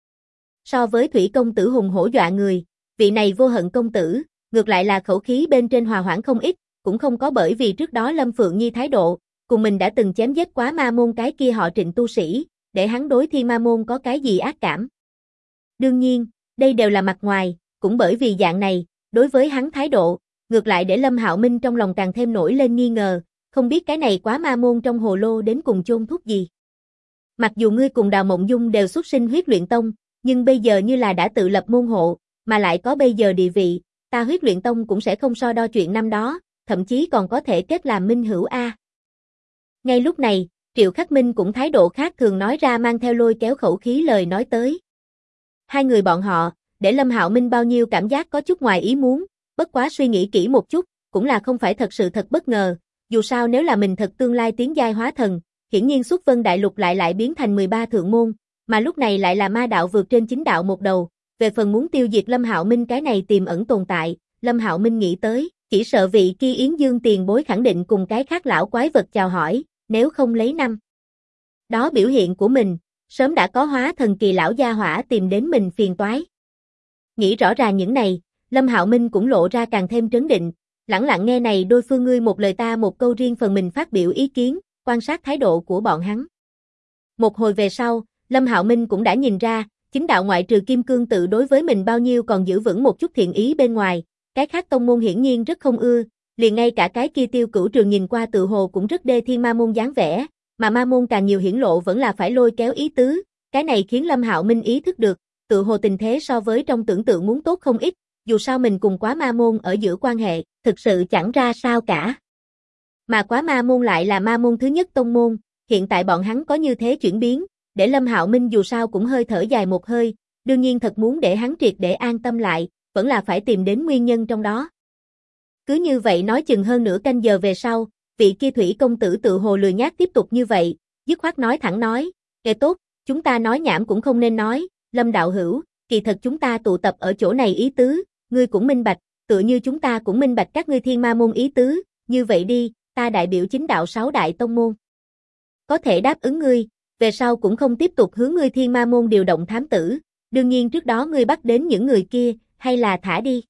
So với Thủy công tử hùng hổ dọa người, vị này Vô Hận công tử, ngược lại là khẩu khí bên trên hòa hoãn không ít, cũng không có bởi vì trước đó Lâm Phượng Nhi thái độ, cùng mình đã từng chém giết quá ma môn cái kia họ Trịnh tu sĩ, để hắn đối Thiên Ma môn có cái gì ác cảm. Đương nhiên, đây đều là mặt ngoài, cũng bởi vì dạng này, đối với hắn thái độ, ngược lại để Lâm Hạo Minh trong lòng càng thêm nổi lên nghi ngờ, không biết cái này quá ma môn trong hồ lô đến cùng chôn thuốc gì. Mặc dù ngươi cùng Đào Mộng Dung đều xuất sinh Huyết Luyện Tông, nhưng bây giờ như là đã tự lập môn hộ, mà lại có bây giờ địa vị, ta Huyết Luyện Tông cũng sẽ không so đo chuyện năm đó, thậm chí còn có thể kết làm minh hữu a. Ngay lúc này, Triệu Khắc Minh cũng thái độ khác thường nói ra mang theo lôi kéo khẩu khí lời nói tới. Hai người bọn họ, để Lâm Hạo Minh bao nhiêu cảm giác có chút ngoài ý muốn, bất quá suy nghĩ kỹ một chút, cũng là không phải thật sự thật bất ngờ, dù sao nếu là mình thật tương lai tiến giai hóa thần, hiển nhiên Xuất Vân Đại Lục lại biến thành 13 thượng môn, mà lúc này lại là ma đạo vượt trên chính đạo một đầu, về phần muốn tiêu diệt Lâm Hạo Minh cái này tiềm ẩn tồn tại, Lâm Hạo Minh nghĩ tới, chỉ sợ vị kia Yến Dương tiền bối khẳng định cùng cái khác lão quái vật chào hỏi, nếu không lấy năm đó biểu hiện của mình, sớm đã có hóa thần kỳ lão gia hỏa tìm đến mình phiền toái. Nghĩ rõ ràng những này, Lâm Hạo Minh cũng lộ ra càng thêm trấn định, lẳng lặng nghe này đôi phương ngươi một lời ta một câu riêng phần mình phát biểu ý kiến, quan sát thái độ của bọn hắn. Một hồi về sau, Lâm Hạo Minh cũng đã nhìn ra, chính đạo ngoại trừ Kim Cương tự đối với mình bao nhiêu còn giữ vững một chút thiện ý bên ngoài, cái khác tông môn hiển nhiên rất không ưa, liền ngay cả cái kia Tiêu Cửu Trường nhìn qua tự hồ cũng rất đê Thiên Ma môn dáng vẻ, mà ma môn càng nhiều hiển lộ vẫn là phải lôi kéo ý tứ, cái này khiến Lâm Hạo Minh ý thức được, tự hồ tình thế so với trong tưởng tượng muốn tốt không ít, dù sao mình cùng Quá Ma môn ở giữa quan hệ, thực sự chẳng ra sao cả. Mà Quá Ma môn lại là ma môn thứ nhất tông môn, hiện tại bọn hắn có như thế chuyển biến, để Lâm Hạo Minh dù sao cũng hơi thở dài một hơi, đương nhiên thật muốn để hắn triệt để an tâm lại, vẫn là phải tìm đến nguyên nhân trong đó. Cứ như vậy nói chừng hơn nửa canh giờ về sau, vị kia Thủy công tử tự hồ lười nhác tiếp tục như vậy, dứt khoát nói thẳng nói, kệ tốt, chúng ta nói nhảm cũng không nên nói, Lâm đạo hữu, kỳ thật chúng ta tụ tập ở chỗ này ý tứ, ngươi cũng minh bạch, tựa như chúng ta cũng minh bạch các ngươi Thiên Ma môn ý tứ, như vậy đi, ta đại biểu chính đạo 6 đại tông môn. Có thể đáp ứng ngươi, về sau cũng không tiếp tục hướng ngươi Thiên Ma môn điều động thám tử, đương nhiên trước đó ngươi bắt đến những người kia, hay là thả đi.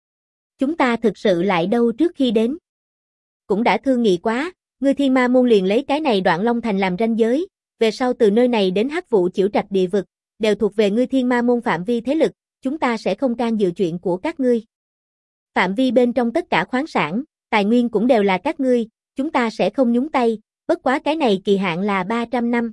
Chúng ta thực sự lại đâu trước khi đến. Cũng đã thương nghị quá, ngươi Thiên Ma môn liền lấy cái này Đoạn Long Thành làm ranh giới, về sau từ nơi này đến Hắc Vụ Chiểu Trạch địa vực, đều thuộc về ngươi Thiên Ma môn phạm vi thế lực, chúng ta sẽ không can dự chuyện của các ngươi. Phạm vi bên trong tất cả khoáng sản, tài nguyên cũng đều là các ngươi, chúng ta sẽ không nhúng tay, bất quá cái này kỳ hạn là 300 năm.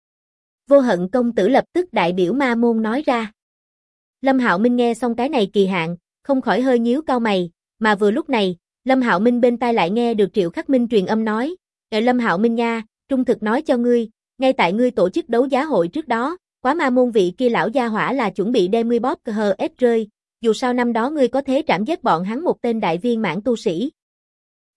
Vô Hận công tử lập tức đại biểu ma môn nói ra. Lâm Hạo Minh nghe xong cái này kỳ hạn, không khỏi hơi nhíu cau mày, mà vừa lúc này, Lâm Hạo Minh bên tai lại nghe được Triệu Khắc Minh truyền âm nói, Lâm Hạo Minh nha, trung thực nói cho ngươi, ngay tại ngươi tổ chức đấu giá hội trước đó, Quá Ma môn vị kia lão gia hỏa là chuẩn bị đem ngươi bóp hờ ép rơi, dù sao năm đó ngươi có thế trảm giết bọn hắn một tên đại viên mãn tu sĩ.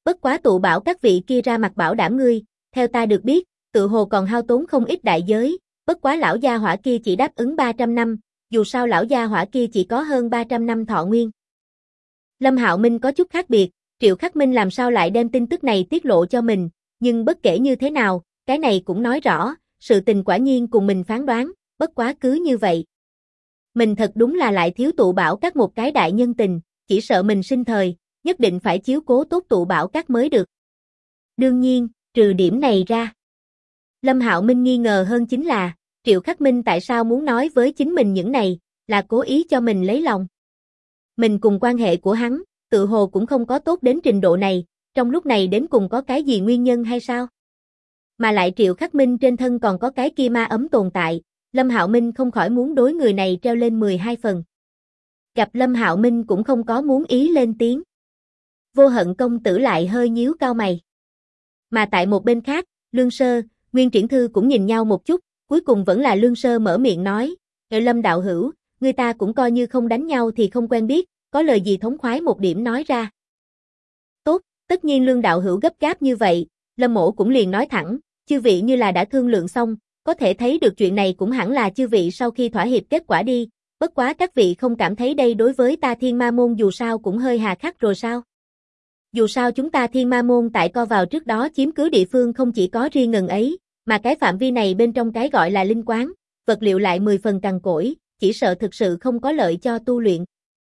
Bất quá tụ bảo các vị kia ra mặt bảo đảm ngươi, theo ta được biết, tự hồ còn hao tốn không ít đại giới, bất quá lão gia hỏa kia chỉ đáp ứng 300 năm, dù sao lão gia hỏa kia chỉ có hơn 300 năm thọ nguyên. Lâm Hạo Minh có chút khác biệt, Triệu Khắc Minh làm sao lại đem tin tức này tiết lộ cho mình, nhưng bất kể như thế nào, cái này cũng nói rõ, sự tình quả nhiên cùng mình phán đoán, bất quá cứ như vậy. Mình thật đúng là lại thiếu tụ bảo các một cái đại nhân tình, chỉ sợ mình sinh thời, nhất định phải chiếu cố tốt tụ bảo các mới được. Đương nhiên, trừ điểm này ra. Lâm Hạo Minh nghi ngờ hơn chính là, Triệu Khắc Minh tại sao muốn nói với chính mình những này, là cố ý cho mình lấy lòng. Mình cùng quan hệ của hắn, tự hồ cũng không có tốt đến trình độ này, trong lúc này đến cùng có cái gì nguyên nhân hay sao? Mà lại Triệu Khắc Minh trên thân còn có cái kia ma ấm tồn tại, Lâm Hạo Minh không khỏi muốn đối người này treo lên 12 phần. Gặp Lâm Hạo Minh cũng không có muốn ý lên tiếng. Vô Hận công tử lại hơi nhíu cau mày. Mà tại một bên khác, Lương Sơ, Nguyên Triển Thư cũng nhìn nhau một chút, cuối cùng vẫn là Lương Sơ mở miệng nói, Lâm đạo hữu, người ta cũng coi như không đánh nhau thì không quen biết, có lời gì thống khoái một điểm nói ra. Tốt, tất nhiên Lương đạo hữu gấp gáp như vậy, Lâm mỗ cũng liền nói thẳng, chư vị như là đã thương lượng xong, có thể thấy được chuyện này cũng hẳn là chư vị sau khi thỏa hiệp kết quả đi, bất quá các vị không cảm thấy đây đối với ta Thiên Ma môn dù sao cũng hơi hà khắc rồi sao? Dù sao chúng ta Thiên Ma môn tại co vào trước đó chiếm cứ địa phương không chỉ có riêng ngần ấy, mà cái phạm vi này bên trong cái gọi là linh quán, vật liệu lại 10 phần cằn cỗi, chỉ sợ thực sự không có lợi cho tu luyện.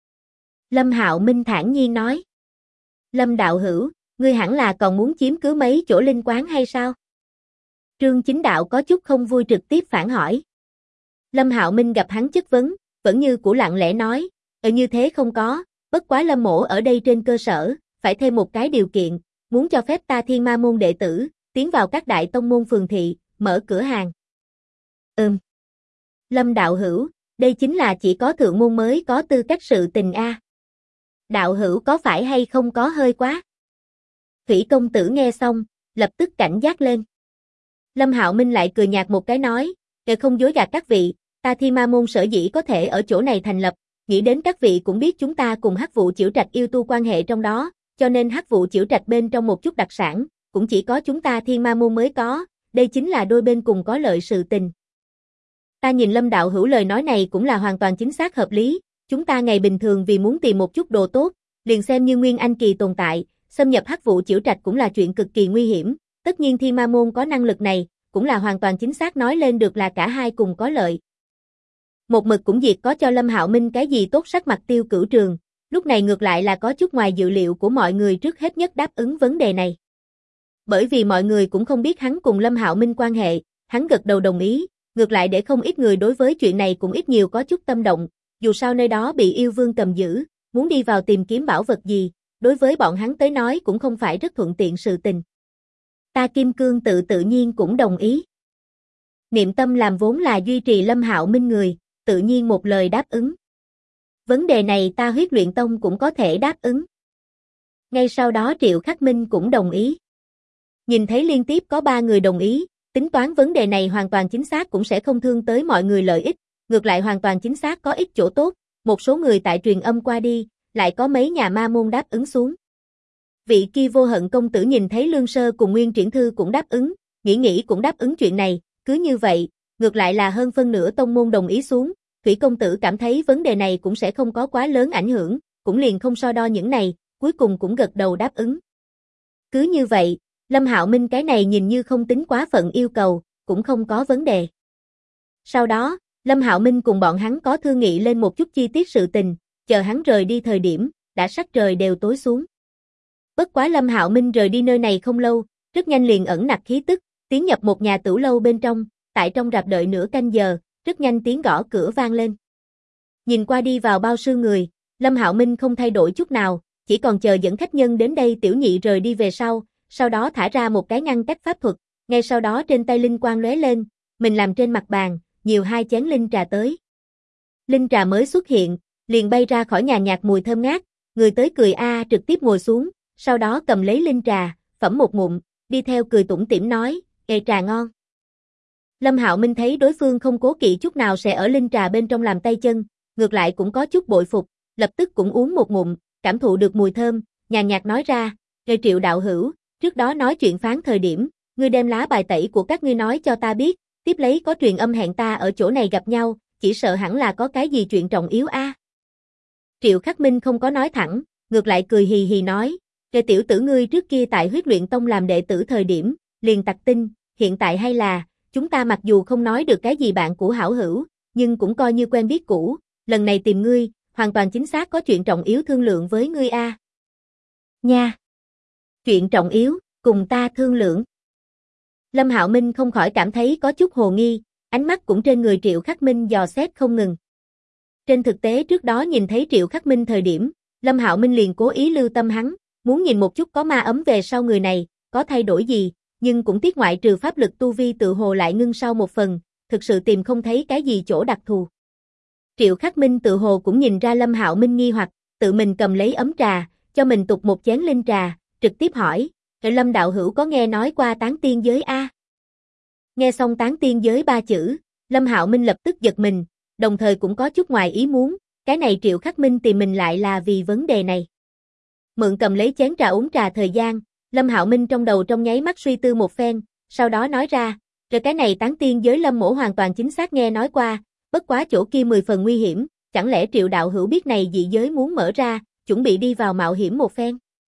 Lâm Hạo Minh thản nhiên nói. Lâm đạo hữu, ngươi hẳn là còn muốn chiếm cứ mấy chỗ linh quán hay sao? Trương Chính Đạo có chút không vui trực tiếp phản hỏi. Lâm Hạo Minh gặp hắn chất vấn, vẫn như cũ lặng lẽ nói, như thế không có, bất quá Lâm mỗ ở đây trên cơ sở, phải thêm một cái điều kiện, muốn cho phép ta Thiên Ma môn đệ tử, tiến vào các đại tông môn phường thị, mở cửa hàng. Lâm đạo hữu, đây chính là chỉ có thượng môn mới có tư cách sự tình a. Đạo hữu có phải hay không có hơi quá? Thủy công tử nghe xong, lập tức cảnh giác lên. Lâm Hạo Minh lại cười nhạt một cái nói, không dối gạt các vị, ta Thiên Ma môn sở dĩ có thể ở chỗ này thành lập, nghĩ đến các vị cũng biết chúng ta cùng Hắc Vụ Chiểu Trạch yêu tu quan hệ trong đó, cho nên Hắc Vụ Chiểu Trạch bên trong một chút đặc sản, cũng chỉ có chúng ta Thiên Ma môn mới có, đây chính là đôi bên cùng có lợi sự tình. Ta nhìn Lâm đạo hữu lời nói này cũng là hoàn toàn chính xác hợp lý, chúng ta ngày bình thường vì muốn tìm một chút đồ tốt, liền xem như Nguyên Anh kỳ tồn tại, xâm nhập Hắc Vụ Chiểu Trạch cũng là chuyện cực kỳ nguy hiểm, tất nhiên Thiên Ma môn có năng lực này, cũng là hoàn toàn chính xác nói lên được là cả hai cùng có lợi. Một mực cũng diệt có cho Lâm Hạo Minh cái gì tốt sắc mặt Tiêu Cửu Trường, lúc này ngược lại là có chút ngoài dự liệu của mọi người trước hết nhất đáp ứng vấn đề này. Bởi vì mọi người cũng không biết hắn cùng Lâm Hạo Minh quan hệ, hắn gật đầu đồng ý, ngược lại để không ít người đối với chuyện này cũng ít nhiều có chút tâm động, dù sao nơi đó bị yêu vương cầm giữ, muốn đi vào tìm kiếm bảo vật gì, đối với bọn hắn tới nói cũng không phải rất thuận tiện sự tình. Ta Kim Cương tự nhiên cũng đồng ý. Niệm Tâm làm vốn là duy trì Lâm Hạo Minh người, tự nhiên một lời đáp ứng. Vấn đề này ta Huyết Luyện Tông cũng có thể đáp ứng. Ngay sau đó Triệu Khắc Minh cũng đồng ý. Nhìn thấy liên tiếp có 3 người đồng ý, tính toán vấn đề này hoàn toàn chính xác cũng sẽ không thương tới mọi người lợi ích, ngược lại hoàn toàn chính xác có ích chỗ tốt, một số người tại truyền âm qua đi, lại có mấy nhà ma môn đáp ứng xuống. Vị kia Vô Hận công tử nhìn thấy Lương Sơ cùng Nguyên Triển Thư cũng đáp ứng, nghĩ cũng đáp ứng chuyện này, cứ như vậy, ngược lại là hơn phân nửa tông môn đồng ý xuống, Thủy công tử cảm thấy vấn đề này cũng sẽ không có quá lớn ảnh hưởng, cũng liền không so đo những này, cuối cùng cũng gật đầu đáp ứng. Cứ như vậy, Lâm Hạo Minh cái này nhìn như không tính quá phận yêu cầu, cũng không có vấn đề. Sau đó, Lâm Hạo Minh cùng bọn hắn có thương nghị lên một chút chi tiết sự tình, chờ hắn rời đi thời điểm, đã sắc trời đều tối xuống. Bất quá Lâm Hạo Minh rời đi nơi này không lâu, rất nhanh liền ẩn nặc khí tức, tiến nhập một nhà tửu lâu bên trong, tại trong rạp đợi nửa canh giờ, rất nhanh tiếng gõ cửa vang lên. Nhìn qua đi vào bao sương người, Lâm Hạo Minh không thay đổi chút nào, chỉ còn chờ dẫn khách nhân đến đây tiểu nhị rời đi về sau đó thả ra một cái ngăn cách pháp thuật, ngay sau đó trên tay linh quang lóe lên, mình làm trên mặt bàn, nhiều 2 chén linh trà tới. Linh trà mới xuất hiện, liền bay ra khỏi nhà nhạt mùi thơm ngát, người tới cười trực tiếp ngồi xuống, sau đó cầm lấy linh trà, phẩm một ngụm, đi theo cười tủm tỉm nói, trà ngon. Lâm Hạo Minh thấy đối phương không cố kỵ chút nào sẽ ở linh trà bên trong làm tay chân, ngược lại cũng có chút bội phục, lập tức cũng uống một ngụm, cảm thụ được mùi thơm, nhàn nhạt nói ra, Rồi Triệu đạo hữu, trước đó nói chuyện phán thời điểm, ngươi đem lá bài tẩy của các ngươi nói cho ta biết, tiếp lấy có truyền âm hẹn ta ở chỗ này gặp nhau, chỉ sợ hẳn là có cái gì chuyện trọng yếu a. Triệu Khắc Minh không có nói thẳng, ngược lại cười hì hì nói, "Kẻ tiểu tử ngươi trước kia tại Huyết Luyện Tông làm đệ tử thời điểm, liền tặc tinh, hiện tại hay là, chúng ta mặc dù không nói được cái gì bạn cũ hảo hữu, nhưng cũng coi như quen biết cũ, lần này tìm ngươi, hoàn toàn chính xác có chuyện trọng yếu thương lượng với ngươi a." Nha. Chuyện trọng yếu, cùng ta thương lượng. Lâm Hạo Minh không khỏi cảm thấy có chút hồ nghi, ánh mắt cũng trên người Triệu Khắc Minh dò xét không ngừng. Trên thực tế trước đó nhìn thấy Triệu Khắc Minh thời điểm, Lâm Hạo Minh liền cố ý lưu tâm hắn, muốn nhìn một chút có ma ấm về sau người này, có thay đổi gì, nhưng cũng tiếc ngoại trừ pháp lực tu vi tự hồ lại ngưng sau một phần, thực sự tìm không thấy cái gì chỗ đặc thù. Triệu Khắc Minh tự hồ cũng nhìn ra Lâm Hạo Minh nghi hoặc, tự mình cầm lấy ấm trà, cho mình tục một chén linh trà, trực tiếp hỏi, Lâm đạo hữu có nghe nói qua tán tiên giới a? Nghe xong tán tiên giới ba chữ, Lâm Hạo Minh lập tức giật mình, đồng thời cũng có chút ngoài ý muốn, cái này Triệu Khắc Minh tìm mình lại là vì vấn đề này. Mượn cầm lấy chén trà uống trà thời gian, Lâm Hạo Minh trong đầu trong nháy mắt suy tư một phen, sau đó nói ra, rồi cái này tán tiên giới Lâm mỗ hoàn toàn chính xác nghe nói qua, bất quá chỗ kia 10 phần nguy hiểm, chẳng lẽ Triệu đạo hữu biết này dị giới muốn mở ra, chuẩn bị đi vào mạo hiểm một phen.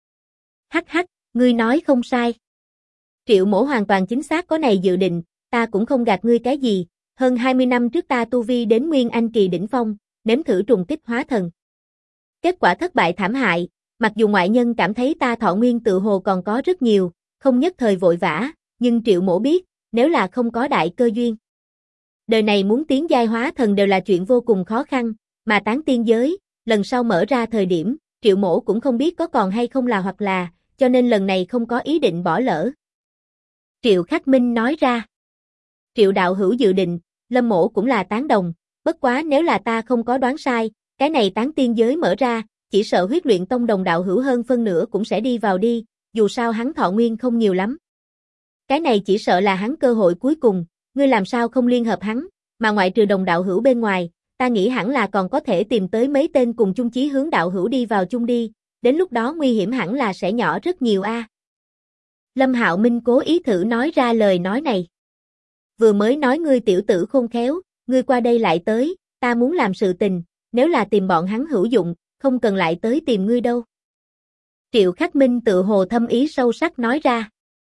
Hắc hắc, ngươi nói không sai. Triệu mỗ hoàn toàn chính xác có này dự định, ta cũng không gạt ngươi cái gì, hơn 20 năm trước ta tu vi đến Nguyên Anh kỳ đỉnh phong, nếm thử trùng kích hóa thần. Kết quả thất bại thảm hại, mặc dù ngoại nhân cảm thấy ta thọ nguyên tự hồ còn có rất nhiều, không nhất thời vội vã, nhưng Triệu mỗ biết, nếu là không có đại cơ duyên. Đời này muốn tiến giai hóa thần đều là chuyện vô cùng khó khăn, mà tán tiên giới, lần sau mở ra thời điểm, Triệu mỗ cũng không biết có còn hay không là hoặc là, cho nên lần này không có ý định bỏ lỡ. Triệu Khắc Minh nói ra. Triệu đạo hữu dự định, Lâm mỗ cũng là tán đồng, bất quá nếu là ta không có đoán sai, cái này tán tiên giới mở ra, chỉ sợ Huyết Luyện Tông đồng đạo hữu hơn phân nửa cũng sẽ đi vào đi, dù sao hắn thọ nguyên không nhiều lắm. Cái này chỉ sợ là hắn cơ hội cuối cùng, ngươi làm sao không liên hợp hắn, mà ngoại trừ đồng đạo hữu bên ngoài, ta nghĩ hẳn là còn có thể tìm tới mấy tên cùng chung chí hướng đạo hữu đi vào chung đi, đến lúc đó nguy hiểm hẳn là sẽ nhỏ rất nhiều a. Lâm Hạo Minh cố ý thử nói ra lời nói này. Vừa mới nói ngươi tiểu tử khôn khéo, ngươi qua đây lại tới, ta muốn làm sự tình, nếu là tìm bọn hắn hữu dụng, không cần lại tới tìm ngươi đâu. Triệu Khắc Minh tự hồ thâm ý sâu sắc nói ra.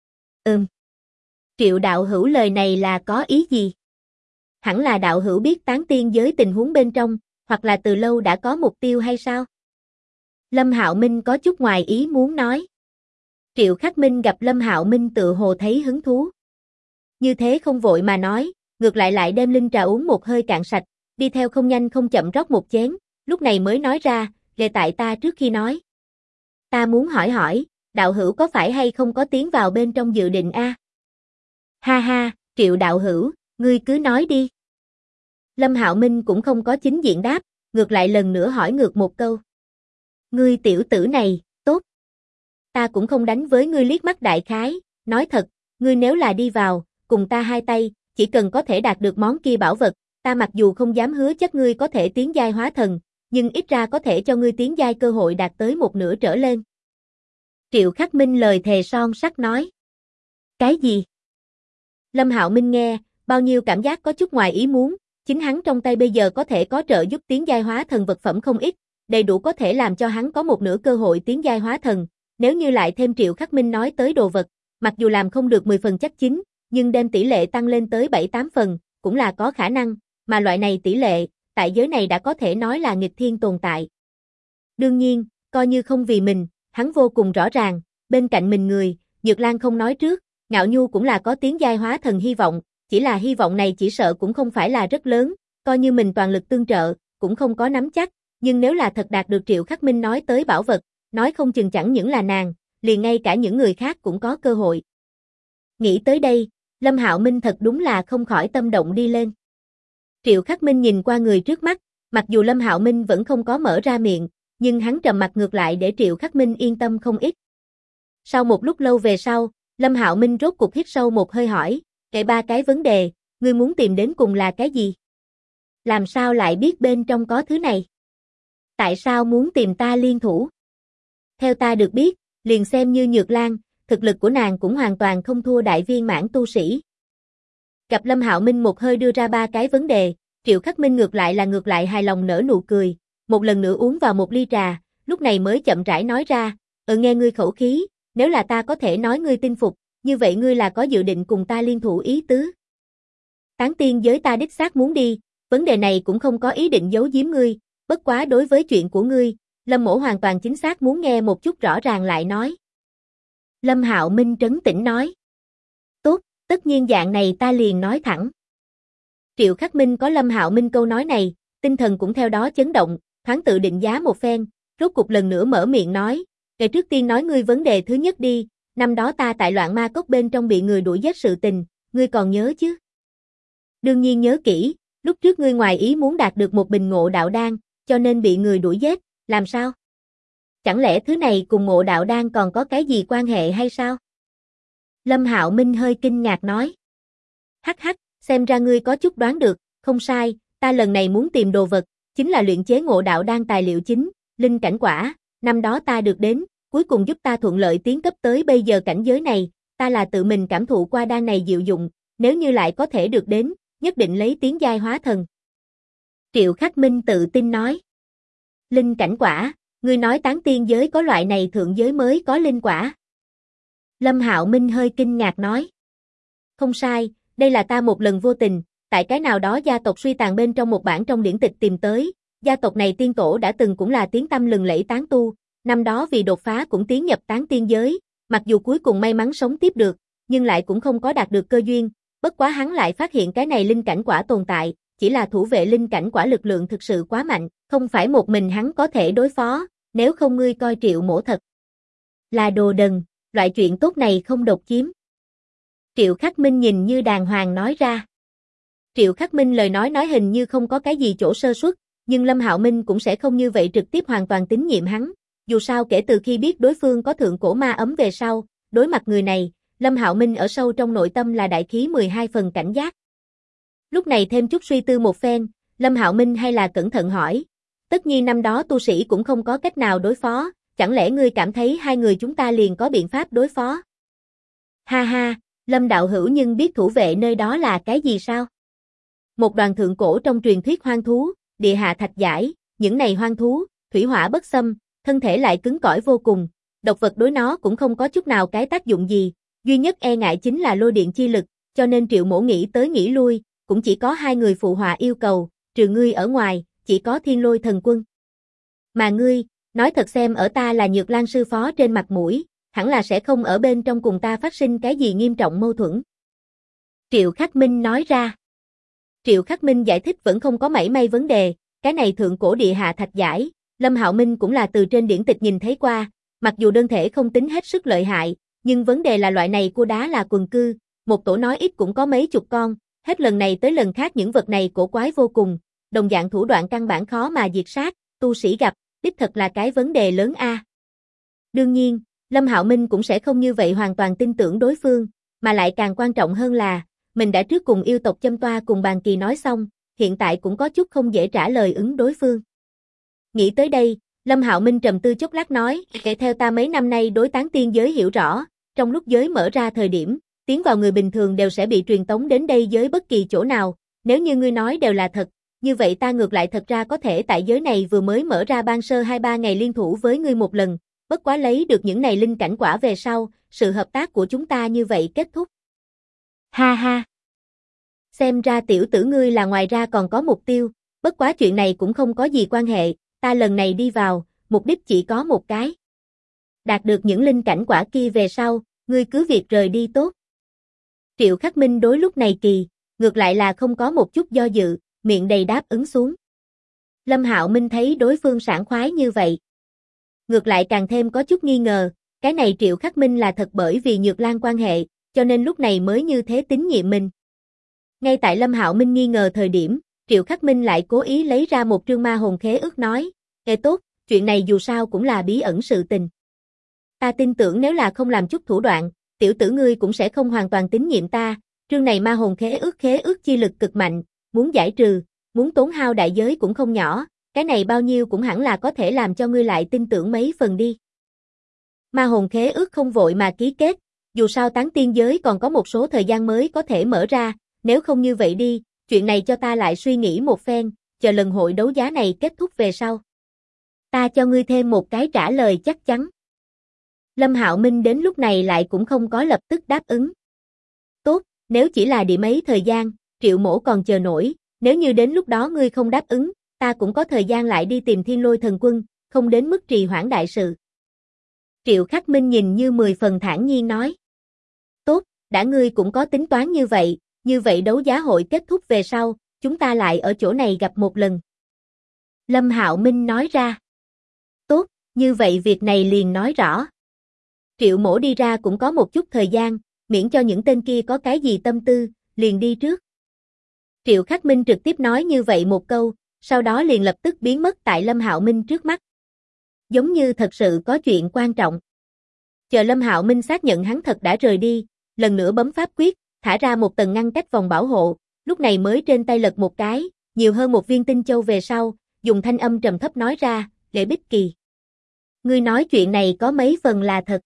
Triệu đạo hữu lời này là có ý gì? Hẳn là đạo hữu biết tán tiên giới tình huống bên trong, hoặc là từ lâu đã có mục tiêu hay sao? Lâm Hạo Minh có chút ngoài ý muốn nói. Triệu Khắc Minh gặp Lâm Hạo Minh tự hồ thấy hứng thú. Như thế không vội mà nói, ngược lại đem linh trà uống một hơi cạn sạch, đi theo không nhanh không chậm rót một chén, lúc này mới nói ra, lệ tại ta trước khi nói. Ta muốn hỏi, đạo hữu có phải hay không có tiến vào bên trong dự định a? Ha ha, Triệu đạo hữu, ngươi cứ nói đi. Lâm Hạo Minh cũng không có chính diện đáp, ngược lại lần nữa hỏi ngược một câu. Ngươi tiểu tử này, tốt. Ta cũng không đánh với ngươi liếc mắt đại khái, nói thật, ngươi nếu là đi vào, cùng ta hai tay, chỉ cần có thể đạt được món kia bảo vật, ta mặc dù không dám hứa chắc ngươi có thể tiến giai hóa thần, nhưng ít ra có thể cho ngươi tiến giai cơ hội đạt tới một nửa trở lên. Triệu Khắc Minh lời thề son sắt nói. Cái gì? Lâm Hạo Minh nghe, bao nhiêu cảm giác có chút ngoài ý muốn, chính hắn trong tay bây giờ có thể có trợ giúp tiến giai hóa thần vật phẩm không ít, đầy đủ có thể làm cho hắn có một nửa cơ hội tiến giai hóa thần, nếu như lại thêm Triệu Khắc Minh nói tới đồ vật, mặc dù làm không được 10 phần chắc chín, nhưng đem tỷ lệ tăng lên tới 7-8 phần, cũng là có khả năng, mà loại này tỷ lệ, tại giới này đã có thể nói là nghịch thiên tồn tại. Đương nhiên, coi như không vì mình, hắn vô cùng rõ ràng, bên cạnh mình người, Nhược Lan không nói trước, Ngạo Nhu cũng là có tiến giai hóa thần hy vọng, chỉ là hy vọng này chỉ sợ cũng không phải là rất lớn, coi như mình toàn lực tương trợ, cũng không có nắm chắc, nhưng nếu là thật đạt được Triệu Khắc Minh nói tới bảo vật, nói không chừng chẳng những là nàng, liền ngay cả những người khác cũng có cơ hội. Nghĩ tới đây, Lâm Hạo Minh thật đúng là không khỏi tâm động đi lên. Triệu Khắc Minh nhìn qua người trước mắt, mặc dù Lâm Hạo Minh vẫn không có mở ra miệng, nhưng hắn trầm mặt ngược lại để Triệu Khắc Minh yên tâm không ít. Sau một lúc lâu về sau, Lâm Hạo Minh rốt cục hít sâu một hơi hỏi, kể ba cái vấn đề, ngươi muốn tìm đến cùng là cái gì? Làm sao lại biết bên trong có thứ này? Tại sao muốn tìm ta liên thủ? Theo ta được biết, Liền xem như Nhược Lan, thực lực của nàng cũng hoàn toàn không thua đại viên mãn tu sĩ. Gặp Lâm Hạo Minh một hơi đưa ra 3 cái vấn đề, Triệu Khắc Minh ngược lại hài lòng nở nụ cười, một lần nữa uống vào một ly trà, lúc này mới chậm rãi nói ra, nghe ngươi khẩu khí, nếu là ta có thể nói ngươi tin phục, như vậy ngươi là có dự định cùng ta liên thủ ý tứ. Tán tiên giới ta đích xác muốn đi, vấn đề này cũng không có ý định giấu giếm ngươi, bất quá đối với chuyện của ngươi, Lâm mỗ hoàn toàn chính xác muốn nghe một chút rõ ràng lại nói. Lâm Hạo Minh trấn tĩnh nói. Tốt, tất nhiên dạng này ta liền nói thẳng. Triệu Khắc Minh có Lâm Hạo Minh câu nói này, tinh thần cũng theo đó chấn động, thoáng tự định giá một phen, rốt cục lần nữa mở miệng nói, "Kể trước tiên nói ngươi vấn đề thứ nhất đi, năm đó ta tại Loạn Ma Cốc bên trong bị người đuổi giết sự tình, ngươi còn nhớ chứ?" "Đương nhiên nhớ kỹ, lúc trước ngươi ngoài ý muốn đạt được một bình Ngộ Đạo Đan, cho nên bị người đuổi giết, làm sao? Chẳng lẽ thứ này cùng Ngộ Đạo Đan còn có cái gì quan hệ hay sao?" Lâm Hạo Minh hơi kinh ngạc nói. "Hắc hắc, xem ra ngươi có chút đoán được, không sai, ta lần này muốn tìm đồ vật, chính là luyện chế Ngộ Đạo Đan tài liệu chính, linh cảnh quả, năm đó ta được đến, cuối cùng giúp ta thuận lợi tiến cấp tới bây giờ cảnh giới này, ta là tự mình cảm thụ qua đan này diệu dụng, nếu như lại có thể được đến, nhất định lấy tiến giai hóa thần." Triệu Khắc Minh tự tin nói. "Linh cảnh quả, ngươi nói tán tiên giới có loại này thượng giới mới có linh quả?" Lâm Hạo Minh hơi kinh ngạc nói. "Không sai, đây là ta một lần vô tình, tại cái nào đó gia tộc suy tàn bên trong một bản trong điển tịch tìm tới, gia tộc này tiên tổ đã từng cũng là tiếng tăm lừng lẫy tán tu, năm đó vì đột phá cũng tiến nhập tán tiên giới, mặc dù cuối cùng may mắn sống tiếp được, nhưng lại cũng không có đạt được cơ duyên, bất quá hắn lại phát hiện cái này linh cảnh quả tồn tại, chỉ là thủ vệ linh cảnh quả lực lượng thực sự quá mạnh, không phải một mình hắn có thể đối phó, nếu không ngươi coi Triệu mỗ thật là đồ đần, loại chuyện tốt này không độc chiếm." Triệu Khắc Minh nhìn như đàng hoàng nói ra. Triệu Khắc Minh lời nói hình như không có cái gì chỗ sơ suất, nhưng Lâm Hạo Minh cũng sẽ không như vậy trực tiếp hoàn toàn tín nhiệm hắn, dù sao kể từ khi biết đối phương có thượng cổ ma ấm về sau, đối mặt người này, Lâm Hạo Minh ở sâu trong nội tâm là đại khí 12 phần cảnh giác. Lúc này thêm chút suy tư một phen, Lâm Hạo Minh hay là cẩn thận hỏi, "Tất nhiên năm đó tu sĩ cũng không có cách nào đối phó, chẳng lẽ ngươi cảm thấy hai người chúng ta liền có biện pháp đối phó?" "Ha ha, Lâm đạo hữu nhưng biết thủ vệ nơi đó là cái gì sao?" "Một đoàn thượng cổ trong truyền thuyết hoang thú, địa hạ thạch giải, những này hoang thú, thủy hỏa bất xâm, thân thể lại cứng cỏi vô cùng, độc vật đối nó cũng không có chút nào cái tác dụng gì, duy nhất e ngại chính là lôi điện chi lực, cho nên Triệu mỗ nghĩ tới nghĩ lui, cũng chỉ có hai người phụ họa yêu cầu, trừ ngươi ở ngoài, chỉ có Thiên Lôi Thần Quân. Mà ngươi, nói thật xem ở ta là Nhược Lan sư phó trên mặt mũi, hẳn là sẽ không ở bên trong cùng ta phát sinh cái gì nghiêm trọng mâu thuẫn." Triệu Khắc Minh nói ra. Triệu Khắc Minh giải thích vẫn không có mảy may vấn đề, cái này thượng cổ địa hạ thạch giải, Lâm Hạo Minh cũng là từ trên điển tịch nhìn thấy qua, mặc dù đơn thể không tính hết sức lợi hại, nhưng vấn đề là loại này cua đá là quần cư, một tổ nói ít cũng có mấy chục con, hết lần này tới lần khác những vật này cổ quái vô cùng, đồng dạng thủ đoạn căn bản khó mà diệt sát, tu sĩ gặp, đích thật là cái vấn đề lớn a. Đương nhiên, Lâm Hạo Minh cũng sẽ không như vậy hoàn toàn tin tưởng đối phương, mà lại càng quan trọng hơn là, mình đã trước cùng yêu tộc Châm Toa cùng Bàn Kỳ nói xong, hiện tại cũng có chút không dễ trả lời ứng đối phương. Nghĩ tới đây, Lâm Hạo Minh trầm tư chốc lát nói, theo ta mấy năm nay đối tán tiên giới hiểu rõ, trong lúc giới mở ra thời điểm, tiến vào người bình thường đều sẽ bị truyền tống đến đây giới bất kỳ chỗ nào, nếu như ngươi nói đều là thật, như vậy ta ngược lại thật ra có thể tại giới này vừa mới mở ra ban sơ 2-3 ngày liên thủ với ngươi một lần, bất quá lấy được những này linh cảnh quả về sau, sự hợp tác của chúng ta như vậy kết thúc. Ha ha. Xem ra tiểu tử ngươi là ngoài ra còn có mục tiêu, bất quá chuyện này cũng không có gì quan hệ, ta lần này đi vào, mục đích chỉ có một cái. Đạt được những linh cảnh quả kia về sau, ngươi cứ việc rời đi tốt. Triệu Khắc Minh đối lúc này kỳ, ngược lại là không có một chút do dự, miệng đầy đáp ứng xuống. Lâm Hạo Minh thấy đối phương sảng khoái như vậy, ngược lại càng thêm có chút nghi ngờ, cái này Triệu Khắc Minh là thật bởi vì Nhược Lan quan hệ, cho nên lúc này mới như thế tín nhiệm mình. Ngay tại Lâm Hạo Minh nghi ngờ thời điểm, Triệu Khắc Minh lại cố ý lấy ra một trương ma hồn khế ước nói, tốt, chuyện này dù sao cũng là bí ẩn sự tình. Ta tin tưởng nếu là không làm chút thủ đoạn, tiểu tử ngươi cũng sẽ không hoàn toàn tín nhiệm ta, trương này ma hồn khế ước chi lực cực mạnh, muốn giải trừ, muốn tốn hao đại giới cũng không nhỏ, cái này bao nhiêu cũng hẳn là có thể làm cho ngươi lại tin tưởng mấy phần đi. Ma hồn khế ước không vội mà ký kết, dù sao tán tiên giới còn có một số thời gian mới có thể mở ra, nếu không như vậy đi, chuyện này cho ta lại suy nghĩ một phen, chờ lần hội đấu giá này kết thúc về sau. Ta cho ngươi thêm một cái trả lời chắc chắn. Lâm Hạo Minh đến lúc này lại cũng không có lập tức đáp ứng. Tốt, nếu chỉ là điểm ấy thời gian, Triệu Mỗ còn chờ nổi, nếu như đến lúc đó ngươi không đáp ứng, ta cũng có thời gian lại đi tìm Thiên Lôi Thần Quân, không đến mức trì hoãn đại sự. Triệu Khắc Minh nhìn như 10 phần thản nhiên nói. Tốt, đã ngươi cũng có tính toán như vậy đấu giá hội kết thúc về sau, chúng ta lại ở chỗ này gặp một lần. Lâm Hạo Minh nói ra. Tốt, như vậy việc này liền nói rõ. Triệu Mỗ đi ra cũng có một chút thời gian, miễn cho những tên kia có cái gì tâm tư, liền đi trước. Triệu Khắc Minh trực tiếp nói như vậy một câu, sau đó liền lập tức biến mất tại Lâm Hạo Minh trước mắt. Giống như thật sự có chuyện quan trọng. Chờ Lâm Hạo Minh xác nhận hắn thật đã rời đi, lần nữa bấm pháp quyết, thả ra một tầng ngăn cách vòng bảo hộ, lúc này mới trên tay lật một cái, nhiều hơn một viên tinh châu về sau, dùng thanh âm trầm thấp nói ra, Lệ Bích Kỳ. Ngươi nói chuyện này có mấy phần là thật.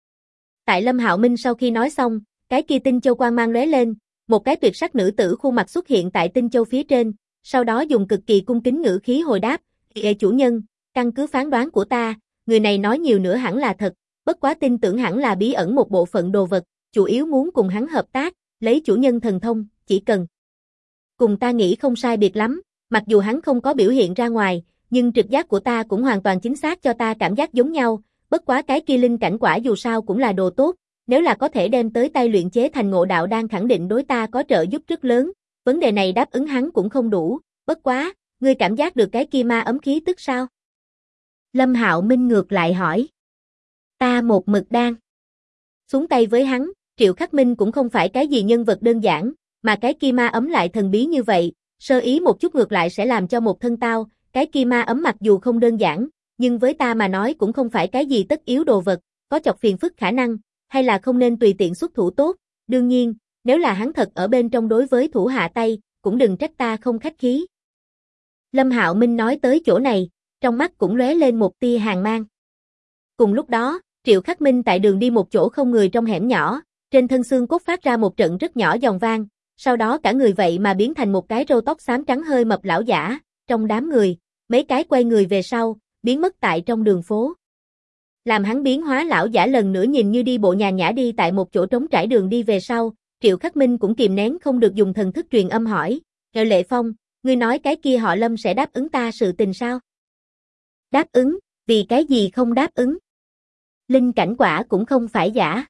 Tại Lâm Hạo Minh sau khi nói xong, cái kia tinh châu quang mang lóe lên, một cái tuyệt sắc nữ tử khuôn mặt xuất hiện tại tinh châu phía trên, sau đó dùng cực kỳ cung kính ngữ khí hồi đáp, chủ nhân, căn cứ phán đoán của ta, người này nói nhiều nữa hẳn là thật, bất quá tin tưởng hẳn là bí ẩn một bộ phận đồ vật, chủ yếu muốn cùng hắn hợp tác, lấy chủ nhân thần thông, chỉ cần. Cùng ta nghĩ không sai biệt lắm, mặc dù hắn không có biểu hiện ra ngoài, nhưng trực giác của ta cũng hoàn toàn chính xác cho ta cảm giác giống nhau, bất quá cái kia linh cảnh quả dù sao cũng là đồ tốt, nếu là có thể đem tới tay luyện chế thành ngộ đạo đan khẳng định đối ta có trợ giúp rất lớn, vấn đề này đáp ứng hắn cũng không đủ, bất quá, ngươi cảm giác được cái kia ma ấm khí tức sao? Lâm Hạo Minh ngược lại hỏi. Ta một mực đang. Xuống tay với hắn, Triệu Khắc Minh cũng không phải cái gì nhân vật đơn giản, mà cái kia ma ấm lại thần bí như vậy, sơ ý một chút ngược lại sẽ làm cho một thân tao, cái kia ma ấm mặc dù không đơn giản, nhưng với ta mà nói cũng không phải cái gì tất yếu đồ vật, có chọc phiền phức khả năng, hay là không nên tùy tiện xuất thủ tốt, đương nhiên, nếu là hắn thật ở bên trong đối với thủ hạ tay, cũng đừng trách ta không khách khí. Lâm Hạo Minh nói tới chỗ này, trong mắt cũng lóe lên một tia hàn mang. Cùng lúc đó, Triệu Khắc Minh tại đường đi một chỗ không người trong hẻm nhỏ, trên thân xương cốt phát ra một trận rất nhỏ giòn vang, sau đó cả người vậy mà biến thành một cái râu tóc xám trắng hơi mập lão giả, trong đám người, mấy cái quay người về sau, biến mất tại trong đường phố. Làm hắn biến hóa lão giả lần nữa nhìn như đi bộ nhàn nhã đi tại một chỗ trống trải đường đi về sau, Triệu Khắc Minh cũng kìm nén không được dùng thần thức truyền âm hỏi, Lệ Phong, ngươi nói cái kia họ Lâm sẽ đáp ứng ta sự tình sao? Đáp ứng, vì cái gì không đáp ứng? Linh cảnh quả cũng không phải giả.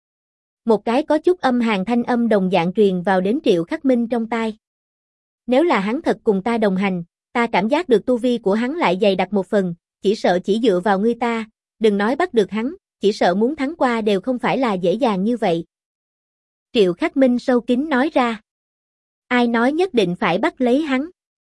Một cái có chút âm hàn thanh âm đồng dạng truyền vào đến Triệu Khắc Minh trong tai. Nếu là hắn thật cùng ta đồng hành, ta cảm giác được tu vi của hắn lại dày đặc một phần, chỉ sợ chỉ dựa vào ngươi ta, đừng nói bắt được hắn, chỉ sợ muốn thắng qua đều không phải là dễ dàng như vậy. Triệu Khắc Minh sâu kín nói ra. Ai nói nhất định phải bắt lấy hắn?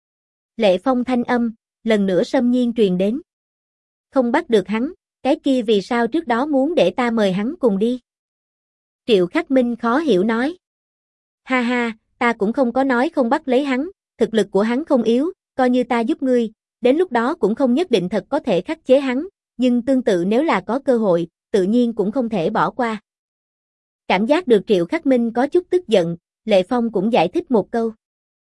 Lệ Phong thanh âm, lần nữa xâm nhiên truyền đến. Không bắt được hắn, cái kia vì sao trước đó muốn để ta mời hắn cùng đi? Triệu Khắc Minh khó hiểu nói. Ha ha, ta cũng không có nói không bắt lấy hắn, thực lực của hắn không yếu, coi như ta giúp ngươi, đến lúc đó cũng không nhất định thật có thể khắc chế hắn, nhưng tương tự nếu là có cơ hội, tự nhiên cũng không thể bỏ qua. Cảm giác được Triệu Khắc Minh có chút tức giận, Lệ Phong cũng giải thích một câu.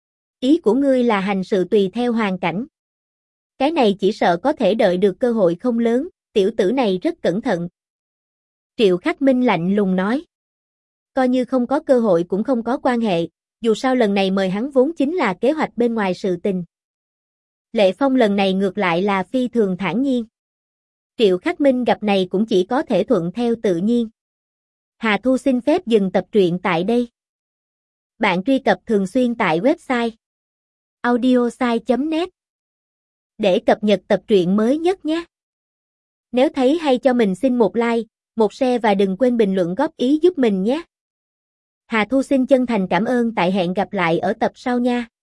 Ý của ngươi là hành sự tùy theo hoàn cảnh. Cái này chỉ sợ có thể đợi được cơ hội không lớn, tiểu tử này rất cẩn thận. Triệu Khắc Minh lạnh lùng nói. Coi như không có cơ hội cũng không có quan hệ, dù sao lần này mời hắn vốn chính là kế hoạch bên ngoài sự tình. Lệ Phong lần này ngược lại là phi thường thản nhiên. Triệu Khắc Minh gặp này cũng chỉ có thể thuận theo tự nhiên. Hà Thu xin phép dừng tập truyện tại đây. Bạn truy cập thường xuyên tại website audiosai.net để cập nhật tập truyện mới nhất nhé. Nếu thấy hay cho mình xin một like, một share và đừng quên bình luận góp ý giúp mình nhé. Hà Thu xin chân thành cảm ơn, tại hẹn gặp lại ở tập sau nha.